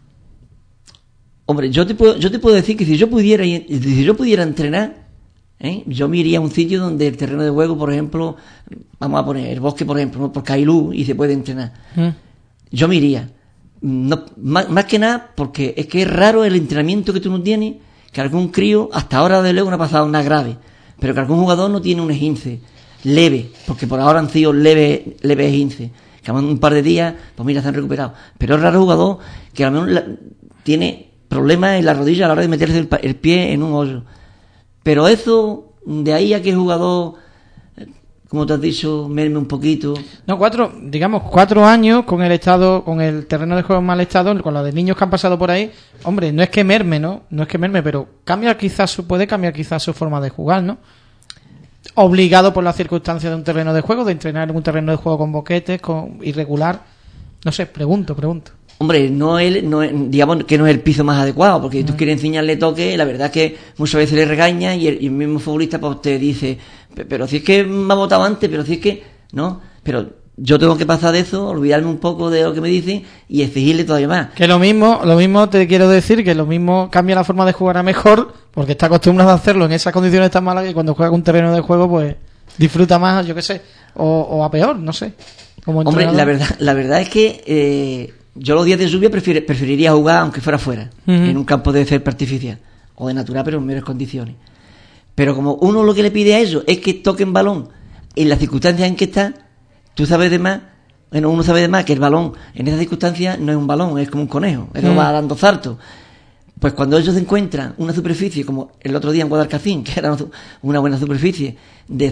[SPEAKER 9] Hombre, yo te puedo decir que si yo pudiera entrenar, yo me iría a un sitio donde el terreno de juego, por ejemplo, vamos a poner el Bosque, por ejemplo, ¿no? Porque hay luz y se puede entrenar. Yo me iría. No, más que nada porque es que es raro el entrenamiento que tú no tienes, que algún crío, hasta ahora de luego no ha pasado nada grave, pero que algún jugador no tiene un esguince leve, porque por ahora han sido leve esguince, que un par de días, pues mira, se han recuperado. Pero es raro jugador que a lo mejor tiene problemas en la rodilla a la hora de meterse el pie en un hoyo. Pero eso, de ahí a que el jugador, como te has dicho, merme un poquito.
[SPEAKER 2] No, 4 años con el terreno de juego en mal estado, con los de niños que han pasado por ahí. Hombre, no es que merme, pero puede cambiar quizás su forma de jugar, ¿no? Obligado por las circunstancias de un terreno de juego, de entrenar en un terreno de juego con boquetes, con irregular. No sé, pregunto.
[SPEAKER 9] Hombre, digamos que no es el piso más adecuado, porque si tú quieres enseñarle toque, la verdad es que muchas veces le regaña y el mismo futbolista pues te dice, pero si es que me ha votado antes, pero si es que, ¿no? Pero yo tengo que pasar de eso, olvidarme un poco de lo que me dicen y exigirle todavía más.
[SPEAKER 2] Que lo mismo te quiero decir, que lo mismo cambia la forma de jugar a mejor, porque está acostumbrado a hacerlo en esas condiciones tan malas que cuando juega un terreno de juego, pues disfruta más, yo qué sé, o a peor, no sé.
[SPEAKER 9] Hombre, la verdad es que yo los días de lluvia preferiría jugar aunque fuera fuera, en un campo de césped artificial o de natural, pero en mejores condiciones. Pero como uno lo que le pide a ellos es que toquen balón en las circunstancias en que está, uno sabe de más que el balón en esas circunstancias no es un balón, es como un conejo, eso va dando saltos. Pues cuando ellos encuentran una superficie, como el otro día en Guadalcacín, que era una buena superficie de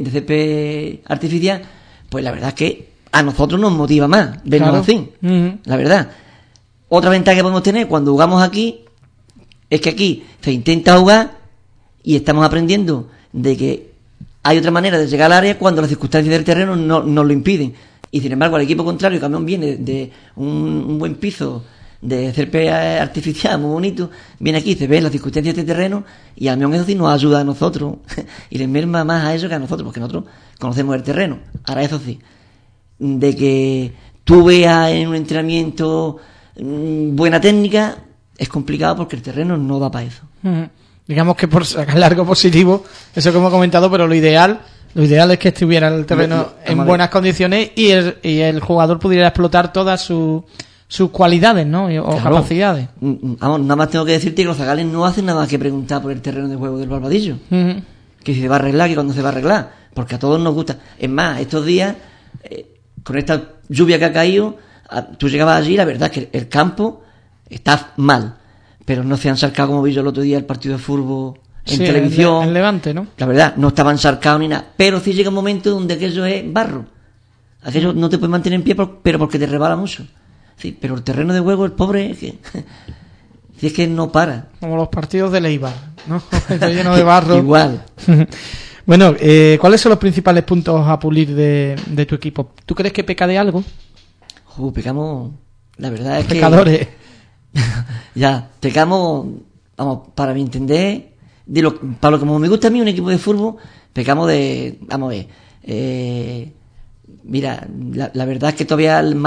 [SPEAKER 9] césped artificial, pues la verdad es que a nosotros nos motiva más vernos así, la verdad. Otra ventaja que podemos tener cuando jugamos aquí es que aquí se intenta jugar y estamos aprendiendo de que hay otra manera de llegar al área cuando las circunstancias del terreno no lo impiden. Y sin embargo, al equipo contrario, el camión viene de un buen piso de césped artificial muy bonito, viene aquí, se ve las circunstancias de este terreno y al menos eso sí nos ayuda a nosotros y les merma más a ellos que a nosotros, porque nosotros conocemos el terreno. Ahora eso sí, de que tú veas en un entrenamiento buena técnica es complicado porque el terreno no da para eso.
[SPEAKER 2] Digamos que por sacar algo positivo, eso que hemos comentado, pero lo ideal es que estuviera el terreno en buenas condiciones y el jugador pudiera explotar todas sus cualidades, ¿no? O capacidades.
[SPEAKER 9] Vamos, nada más tengo que decirte que los zagales no hacen nada más que preguntar por el terreno de juego del Barbadillo. Que si se va a arreglar, que cuando se va a arreglar, porque a todos nos gusta. Es más, estos días con esta lluvia que ha caído, tú llegabas allí, la verdad es que el campo está mal, pero no se han sacado como vi yo el otro día el partido de fútbol en televisión.
[SPEAKER 2] En Levante, ¿no?
[SPEAKER 9] La verdad, no estaban sarcados ni nada, pero sí llega un momento donde aquello es barro. Aquello no te puedes mantener en pie, pero porque te rebala mucho. Sí, pero el terreno de juego, el pobre, si es que no para.
[SPEAKER 2] Como los partidos de Leibar, ¿no? Está lleno de barro.
[SPEAKER 9] Igual.
[SPEAKER 2] Bueno, ¿cuáles son los principales puntos a pulir de tu equipo? ¿Tú crees que peca de algo?
[SPEAKER 9] Pecamos, la verdad es
[SPEAKER 2] Pecadores.
[SPEAKER 9] Ya, pecamos, vamos, para mi entender, para lo que me gusta a mí un equipo de fútbol, pecamos de, vamos a ver, mira, la verdad es que todavía no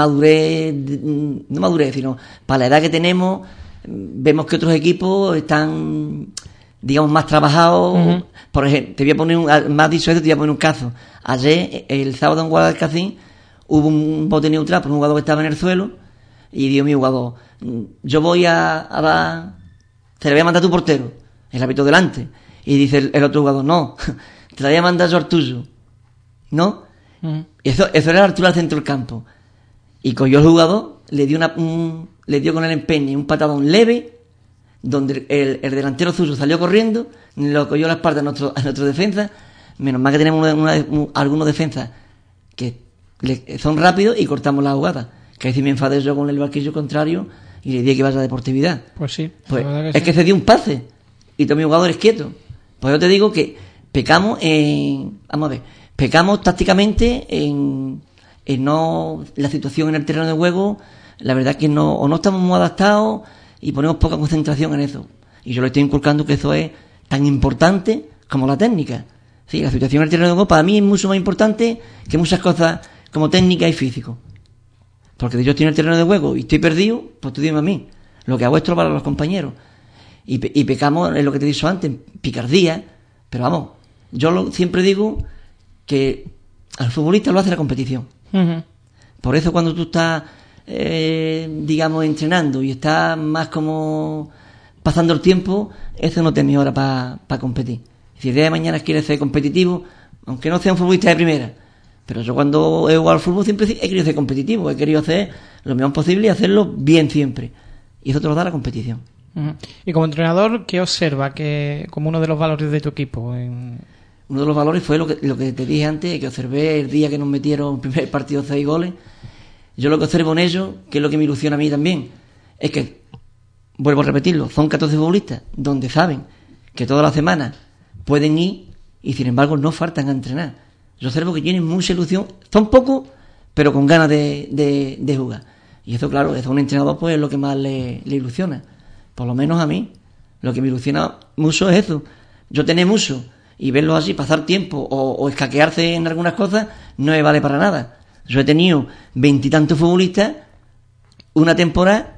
[SPEAKER 9] madurez, sino para la edad que tenemos, vemos que otros equipos están, digamos, más trabajados. Por ejemplo, te voy a poner me has dicho esto, te voy a poner un caso. Ayer, el sábado en Guadalcacín, hubo un bote neutral por un jugador que estaba en el suelo y dijo mi jugador, yo voy a dar, te la voy a mandar a tu portero, el árbitro delante, y dice el otro jugador, no, te la voy a mandar yo al tuyo, ¿no? Y eso era la altura del centro del campo, y cogió el jugador, le dio con el empeine un patadón leve, donde el delantero suyo salió corriendo, lo cogió la espalda a nuestro defensa. Menos mal que tenemos algunos defensas que son rápidos y cortamos la jugada. Que ahí sí me enfadé yo con el banquillo contrario y le dije que vaya a deportividad.
[SPEAKER 2] Pues sí.
[SPEAKER 9] Pues es que se dio un pase y todos mis jugadores quietos. Pues yo te digo que pecamos tácticamente en no, la situación en el terreno de juego, la verdad que no, o no estamos muy adaptados y ponemos poca concentración en eso. Y yo le estoy inculcando que eso es tan importante como la técnica. Sí, la situación en el terreno de juego para mí es mucho más importante que muchas cosas como técnica y físico. Porque si yo estoy en el terreno de juego y estoy perdido, pues tú dime a mí. Lo que hago es trobar a los compañeros. Y pecamos en lo que te he dicho antes, picardía. Pero vamos, yo siempre digo que al futbolista lo hace la competición.
[SPEAKER 2] Uh-huh.
[SPEAKER 9] Por eso cuando tú estás, digamos, entrenando y estás más como pasando el tiempo, eso no te mejora para competir. Si el día de mañana quieres ser competitivo, aunque no sea un futbolista de primera, pero yo cuando he jugado al fútbol siempre he querido ser competitivo, he querido hacer lo mejor posible y hacerlo bien siempre. Y eso te lo da la competición.
[SPEAKER 2] Uh-huh. Y como entrenador, ¿qué observa como uno de los valores de tu equipo?
[SPEAKER 9] Uno de los valores fue lo que te dije antes, que observé el día que nos metieron el primer partido 6 goles. Yo lo que observo en ellos, que es lo que me ilusiona a mí también, es que, vuelvo a repetirlo, son 14 futbolistas donde saben que todas las semanas pueden ir y sin embargo no faltan a entrenar. Yo observo que tienen mucha ilusión, son pocos, pero con ganas de jugar. Y eso, claro, eso a un entrenador pues es lo que más le ilusiona. Por lo menos a mí, lo que me ilusiona mucho es eso. Yo tener mucho y verlos así, pasar tiempo o escaquearse en algunas cosas, no me vale para nada. Yo he tenido 20 y tantos futbolistas una temporada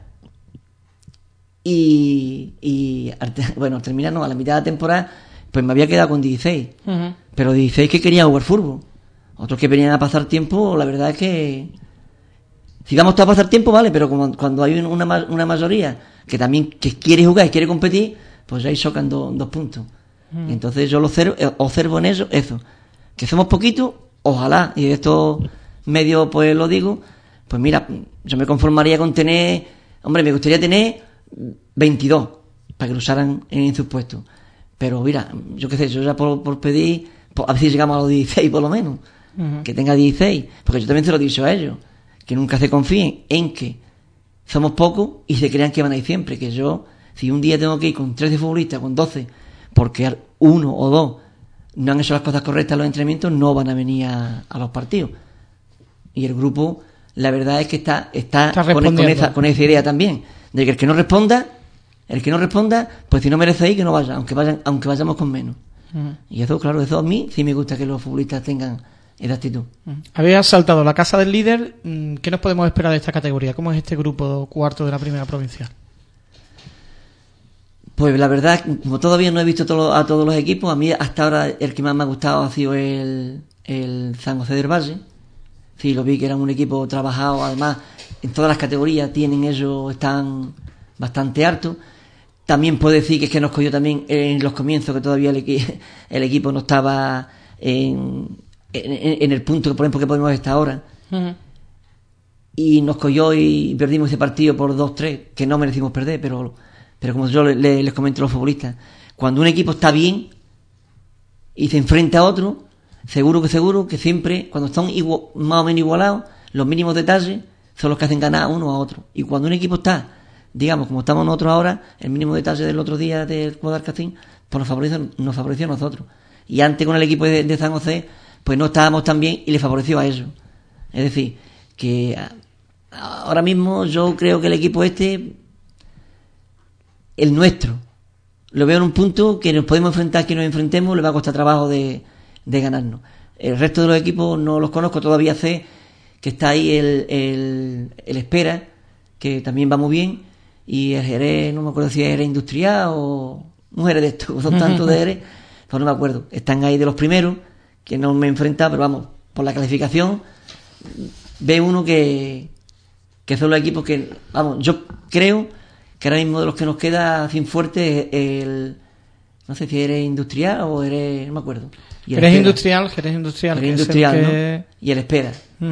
[SPEAKER 9] y bueno, terminando a la mitad de la temporada, pues me había quedado con 16. Uh-huh. Pero 16 que querían jugar fútbol. Otros que venían a pasar tiempo, la verdad es que si vamos a pasar tiempo, vale, pero cuando hay una mayoría que también que quiere jugar y quiere competir, pues ahí chocan dos puntos. Uh-huh. Y entonces yo observo en ellos eso, que somos poquitos, ojalá, y de estos medios pues lo digo, pues mira, yo me conformaría con tener, hombre, me gustaría tener 22 para que lo usaran en sus puestos. Pero mira, yo qué sé, yo ya por pedir, a ver si llegamos a los 16 por lo menos, uh-huh, que tenga 16, porque yo también se lo he dicho a ellos, que nunca se confíen en que somos pocos y se crean que van a ir siempre, que yo, si un día tengo que ir con 13 futbolistas, con 12, porque uno o dos no han hecho las cosas correctas en los entrenamientos, no van a venir a los partidos. Y el grupo, la verdad es que está con esa idea también, de que el que no responda, pues si no merece ir, que no vaya, aunque vayamos con menos. Uh-huh. Y eso, claro, eso a mí sí me gusta que los futbolistas tengan esa actitud.
[SPEAKER 2] Uh-huh. Habéis saltado la casa del líder. ¿Qué nos podemos esperar de esta categoría? ¿Cómo es este grupo cuarto de la primera provincial?
[SPEAKER 9] Pues la verdad, como todavía no he visto a todos los equipos, a mí hasta ahora el que más me ha gustado ha sido el San José del Valle. Sí, lo vi que era un equipo trabajado, además en todas las categorías están bastante hartos. También puedo decir que es que nos cogió también en los comienzos, que todavía el equipo no estaba en el punto que, por ejemplo, que podemos estar ahora. Uh-huh. Y nos cogió y perdimos ese partido por 2-3, que no merecimos perder, pero como yo les comento a los futbolistas, cuando un equipo está bien y se enfrenta a otro, seguro que siempre, cuando están más o menos igualados, los mínimos detalles son los que hacen ganar a uno a otro. Y cuando un equipo está, digamos, como estamos nosotros ahora, el mínimo detalle del otro día del Guadalcacín, pues nos favoreció a nosotros. Y antes con el equipo de San José, pues no estábamos tan bien y le favoreció a ellos. Es decir, que ahora mismo yo creo que el equipo el nuestro, lo veo en un punto que nos podemos enfrentar, que nos enfrentemos, le va a costar trabajo de ganarnos. El resto de los equipos no los conozco, todavía sé que está ahí el Espera, que también va muy bien, y el Jerez, no me acuerdo si es Jerez Industrial o un Jerez de estos, son tantos de Jerez, pues no me acuerdo. Están ahí de los primeros, que no me he enfrentado, pero vamos, por la clasificación ve uno que son los equipos que, vamos, yo creo que ahora mismo de los que nos queda sin fuerte el, no sé si eres industrial o eres, no me acuerdo.
[SPEAKER 2] Jerez Industrial,
[SPEAKER 9] que ¿no? Y el Espera.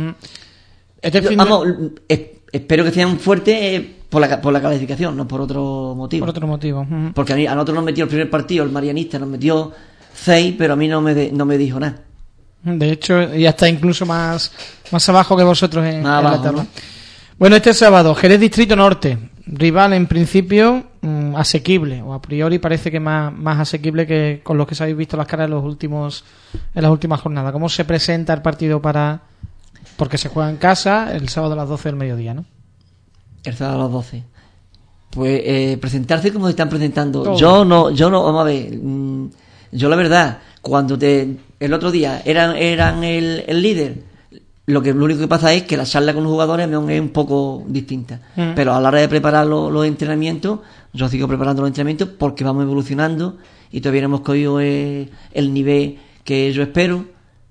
[SPEAKER 9] Vamos, espero que sean fuertes por la calificación, no por otro motivo.
[SPEAKER 2] Por otro motivo.
[SPEAKER 9] Porque a nosotros nos metió el primer partido, el Marianista nos metió 6, pero a mí no me dijo nada.
[SPEAKER 2] De hecho, ya está incluso más abajo que vosotros en
[SPEAKER 9] abajo,
[SPEAKER 2] la tabla.
[SPEAKER 9] ¿no?
[SPEAKER 2] Bueno, este sábado, Jerez Distrito Norte, rival en principio asequible, o a priori parece que más asequible que con los que se habéis visto las caras en las últimas jornadas. ¿Cómo se presenta el partido porque se juega en casa el sábado a las 12 del mediodía, ¿no? El
[SPEAKER 9] sábado a las 12. Pues presentarse como se están presentando.
[SPEAKER 2] Todo.
[SPEAKER 9] Yo no, vamos a ver. Yo la verdad, cuando el otro día eran el líder, lo único que pasa es que la charla con los jugadores es un poco distinta. Pero a la hora de preparar los entrenamientos, yo sigo preparando los entrenamientos porque vamos evolucionando y todavía no hemos cogido el nivel que yo espero,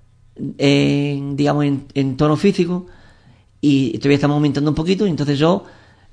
[SPEAKER 9] digamos en tono físico, y todavía estamos aumentando un poquito. Y entonces yo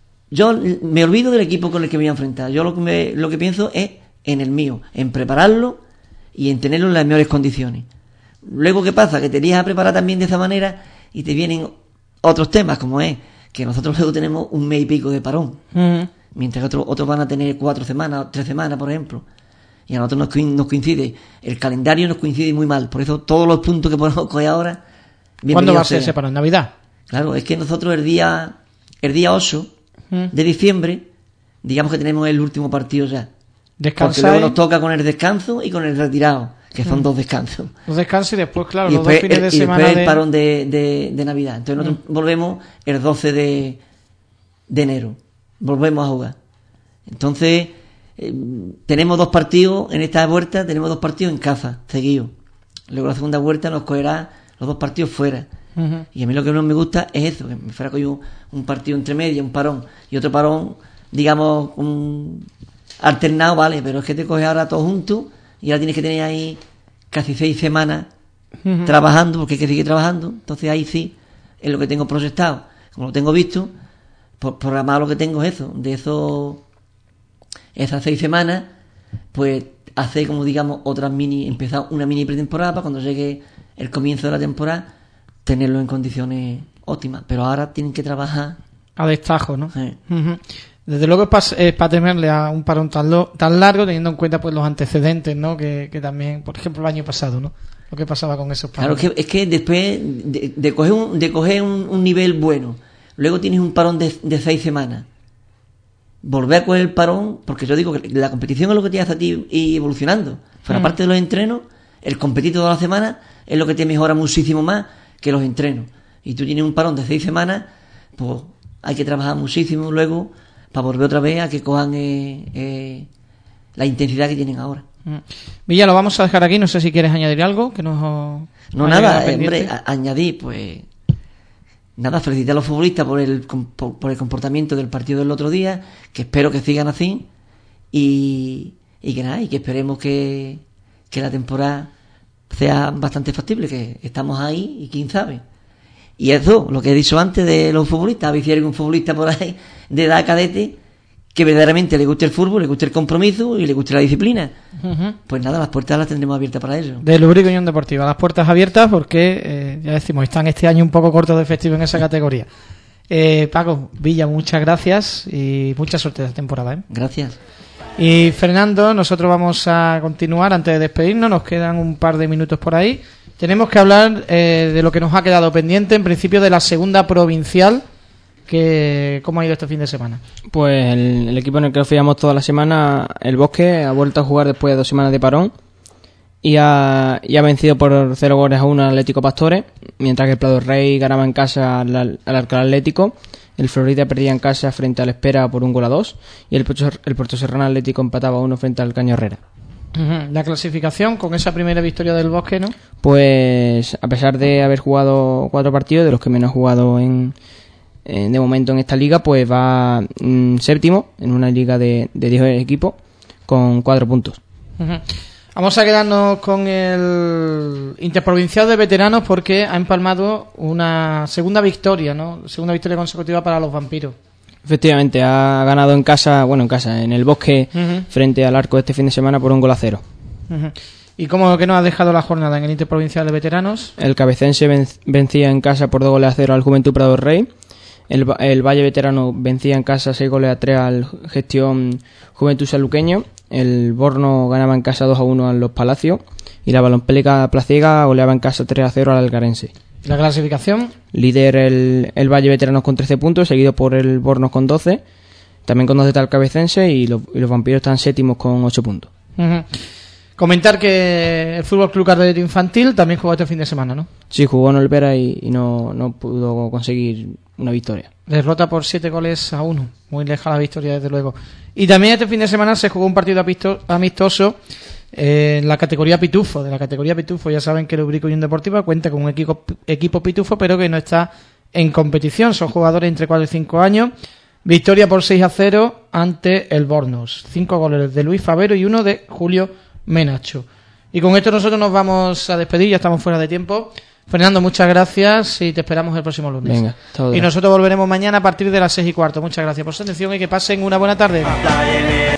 [SPEAKER 9] me olvido del equipo con el que me voy a enfrentar. Yo lo que pienso es en el mío, en prepararlo y en tenerlo en las mejores condiciones. Luego, ¿qué pasa? Que te vienes a preparar también de esa manera y te vienen otros temas, como es que nosotros luego tenemos un mes y pico de parón, mientras que otros van a tener 4 semanas, 3 semanas, por ejemplo. Y a nosotros nos coincide, el calendario nos coincide muy mal. Por eso todos los puntos que podemos coger ahora...
[SPEAKER 2] ¿Cuándo va a ser ese parón? ¿Navidad?
[SPEAKER 9] Claro, es que nosotros el día 8 de diciembre, digamos que tenemos el último partido ya.
[SPEAKER 2] Descansáis.
[SPEAKER 9] Porque luego nos toca con el descanso y con el retirado, que son 2 descansos.
[SPEAKER 2] 2 descansos y después, claro,
[SPEAKER 9] y
[SPEAKER 2] los
[SPEAKER 9] después,
[SPEAKER 2] 2 fines de semana.
[SPEAKER 9] Y después el parón de Navidad. Entonces nosotros volvemos el 12 de enero. Volvemos a jugar. Entonces, tenemos 2 partidos en esta vuelta, tenemos 2 partidos en casa, seguidos. Luego la segunda vuelta nos cogerá los 2 partidos fuera. Y a mí lo que no me gusta es eso, que me fuera cogido un partido entre media, un parón, y otro parón, digamos, alternado, vale, pero es que te coges ahora todos juntos y ahora tienes que tener ahí casi 6 semanas trabajando, porque hay que seguir trabajando. Entonces ahí sí es lo que tengo proyectado, como lo tengo visto, programado. Lo que tengo es eso, esas 6 semanas, pues hacer, como digamos, empezar una mini pretemporada para cuando llegue el comienzo de la temporada tenerlo en condiciones óptimas. Pero ahora tienen que trabajar
[SPEAKER 2] a destajo, ¿no?
[SPEAKER 9] Sí.
[SPEAKER 2] Desde luego es para temerle a un parón tan largo, teniendo en cuenta pues los antecedentes, ¿no? Que también, por ejemplo, el año pasado, ¿no? Lo que pasaba con esos parones.
[SPEAKER 9] Claro, es que después de coger un nivel bueno, luego tienes un parón de 6 semanas, volver a coger el parón, porque yo digo que la competición es lo que te hace a ti ir evolucionando. Fuera parte de los entrenos, el competir toda la semana es lo que te mejora muchísimo más que los entrenos. Y tú tienes un parón de 6 semanas, pues hay que trabajar muchísimo luego para volver otra vez a que cojan la intensidad que tienen ahora.
[SPEAKER 2] Villa, lo vamos a dejar aquí. No sé si quieres añadir algo que nos...
[SPEAKER 9] No, nada, hombre, añadir, pues... Nada, felicitar a los futbolistas por el comportamiento del partido del otro día, que espero que sigan así, y que nada, y que esperemos que la temporada sea bastante factible, que estamos ahí y quién sabe. Y eso, lo que he dicho antes de los futbolistas, a ver si hay un futbolista por ahí de edad cadete que verdaderamente le guste el fútbol, le guste el compromiso y le guste la disciplina. Pues nada, las puertas las tendremos abiertas para ello.
[SPEAKER 2] De Lubrica Unión Deportiva, las puertas abiertas porque, ya decimos, están este año un poco cortos de efectivo en esa categoría. Paco, Villa, muchas gracias y mucha suerte esta temporada.
[SPEAKER 9] Gracias.
[SPEAKER 2] Y Fernando, nosotros vamos a continuar antes de despedirnos, nos quedan un par de minutos por ahí. Tenemos que hablar de lo que nos ha quedado pendiente, en principio de la segunda provincial. ¿Cómo ha ido este fin de semana?
[SPEAKER 8] Pues el equipo en el que nos fijamos toda la semana, el Bosque, ha vuelto a jugar después de 2 semanas de parón y ha vencido por 0-1 al Atlético Pastores, mientras que el Prado Rey ganaba en casa al Alcalá Atlético. El Florida perdía en casa frente al Espera por 1-2 y el Puerto Serrano Atlético empataba 1 frente al Caño Herrera.
[SPEAKER 2] La clasificación con esa primera victoria del Bosque, ¿no?
[SPEAKER 8] Pues a pesar de haber jugado 4 partidos, de los que menos ha jugado de momento en esta liga, pues va séptimo en una liga de 10 equipos con 4 puntos.
[SPEAKER 2] Vamos a quedarnos con el Interprovincial de Veteranos porque ha empalmado una segunda victoria, ¿no? Segunda victoria consecutiva para los vampiros.
[SPEAKER 8] Efectivamente, ha ganado en casa, en el Bosque, frente al Arco este fin de semana por 1-0.
[SPEAKER 2] ¿Y cómo que nos ha dejado la jornada en el Interprovincial de Veteranos?
[SPEAKER 8] El Cabecense vencía en casa por 2-0 al Juventud Prado Rey. El Valle Veterano vencía en casa 6-3 al Gestión Juventud Sanluqueño. El Borno ganaba en casa 2-1 a Los Palacios. Y la Balompélica Placiega goleaba en casa 3-0 al Algarense.
[SPEAKER 2] ¿La clasificación?
[SPEAKER 8] Líder el Valle Veteranos con 13 puntos, seguido por el Bornos con 12. También con 12 está el Cabecense y los Vampiros están séptimos con 8 puntos.
[SPEAKER 2] Comentar que el Fútbol Club Cadete Infantil también jugó este fin de semana, ¿no?
[SPEAKER 8] Sí, jugó en Olvera y no pudo conseguir una victoria.
[SPEAKER 2] Derrota por 7-1. Muy lejana la victoria, desde luego. Y también este fin de semana se jugó un partido amistoso en la categoría Pitufo. De la categoría Pitufo ya saben que el Ubrico Unión Deportiva cuenta con un equipo Pitufo, pero que no está en competición. Son jugadores entre 4 y 5 años. Victoria por 6-0 ante el Bornos. 5 goles de Luis Favero y 1 de Julio Menacho. Y con esto nosotros nos vamos a despedir, ya estamos fuera de tiempo. Fernando, muchas gracias y te esperamos el próximo lunes.
[SPEAKER 8] Venga,
[SPEAKER 2] y nosotros volveremos mañana a partir de las 6:15. Muchas gracias por su atención y que pasen una buena tarde.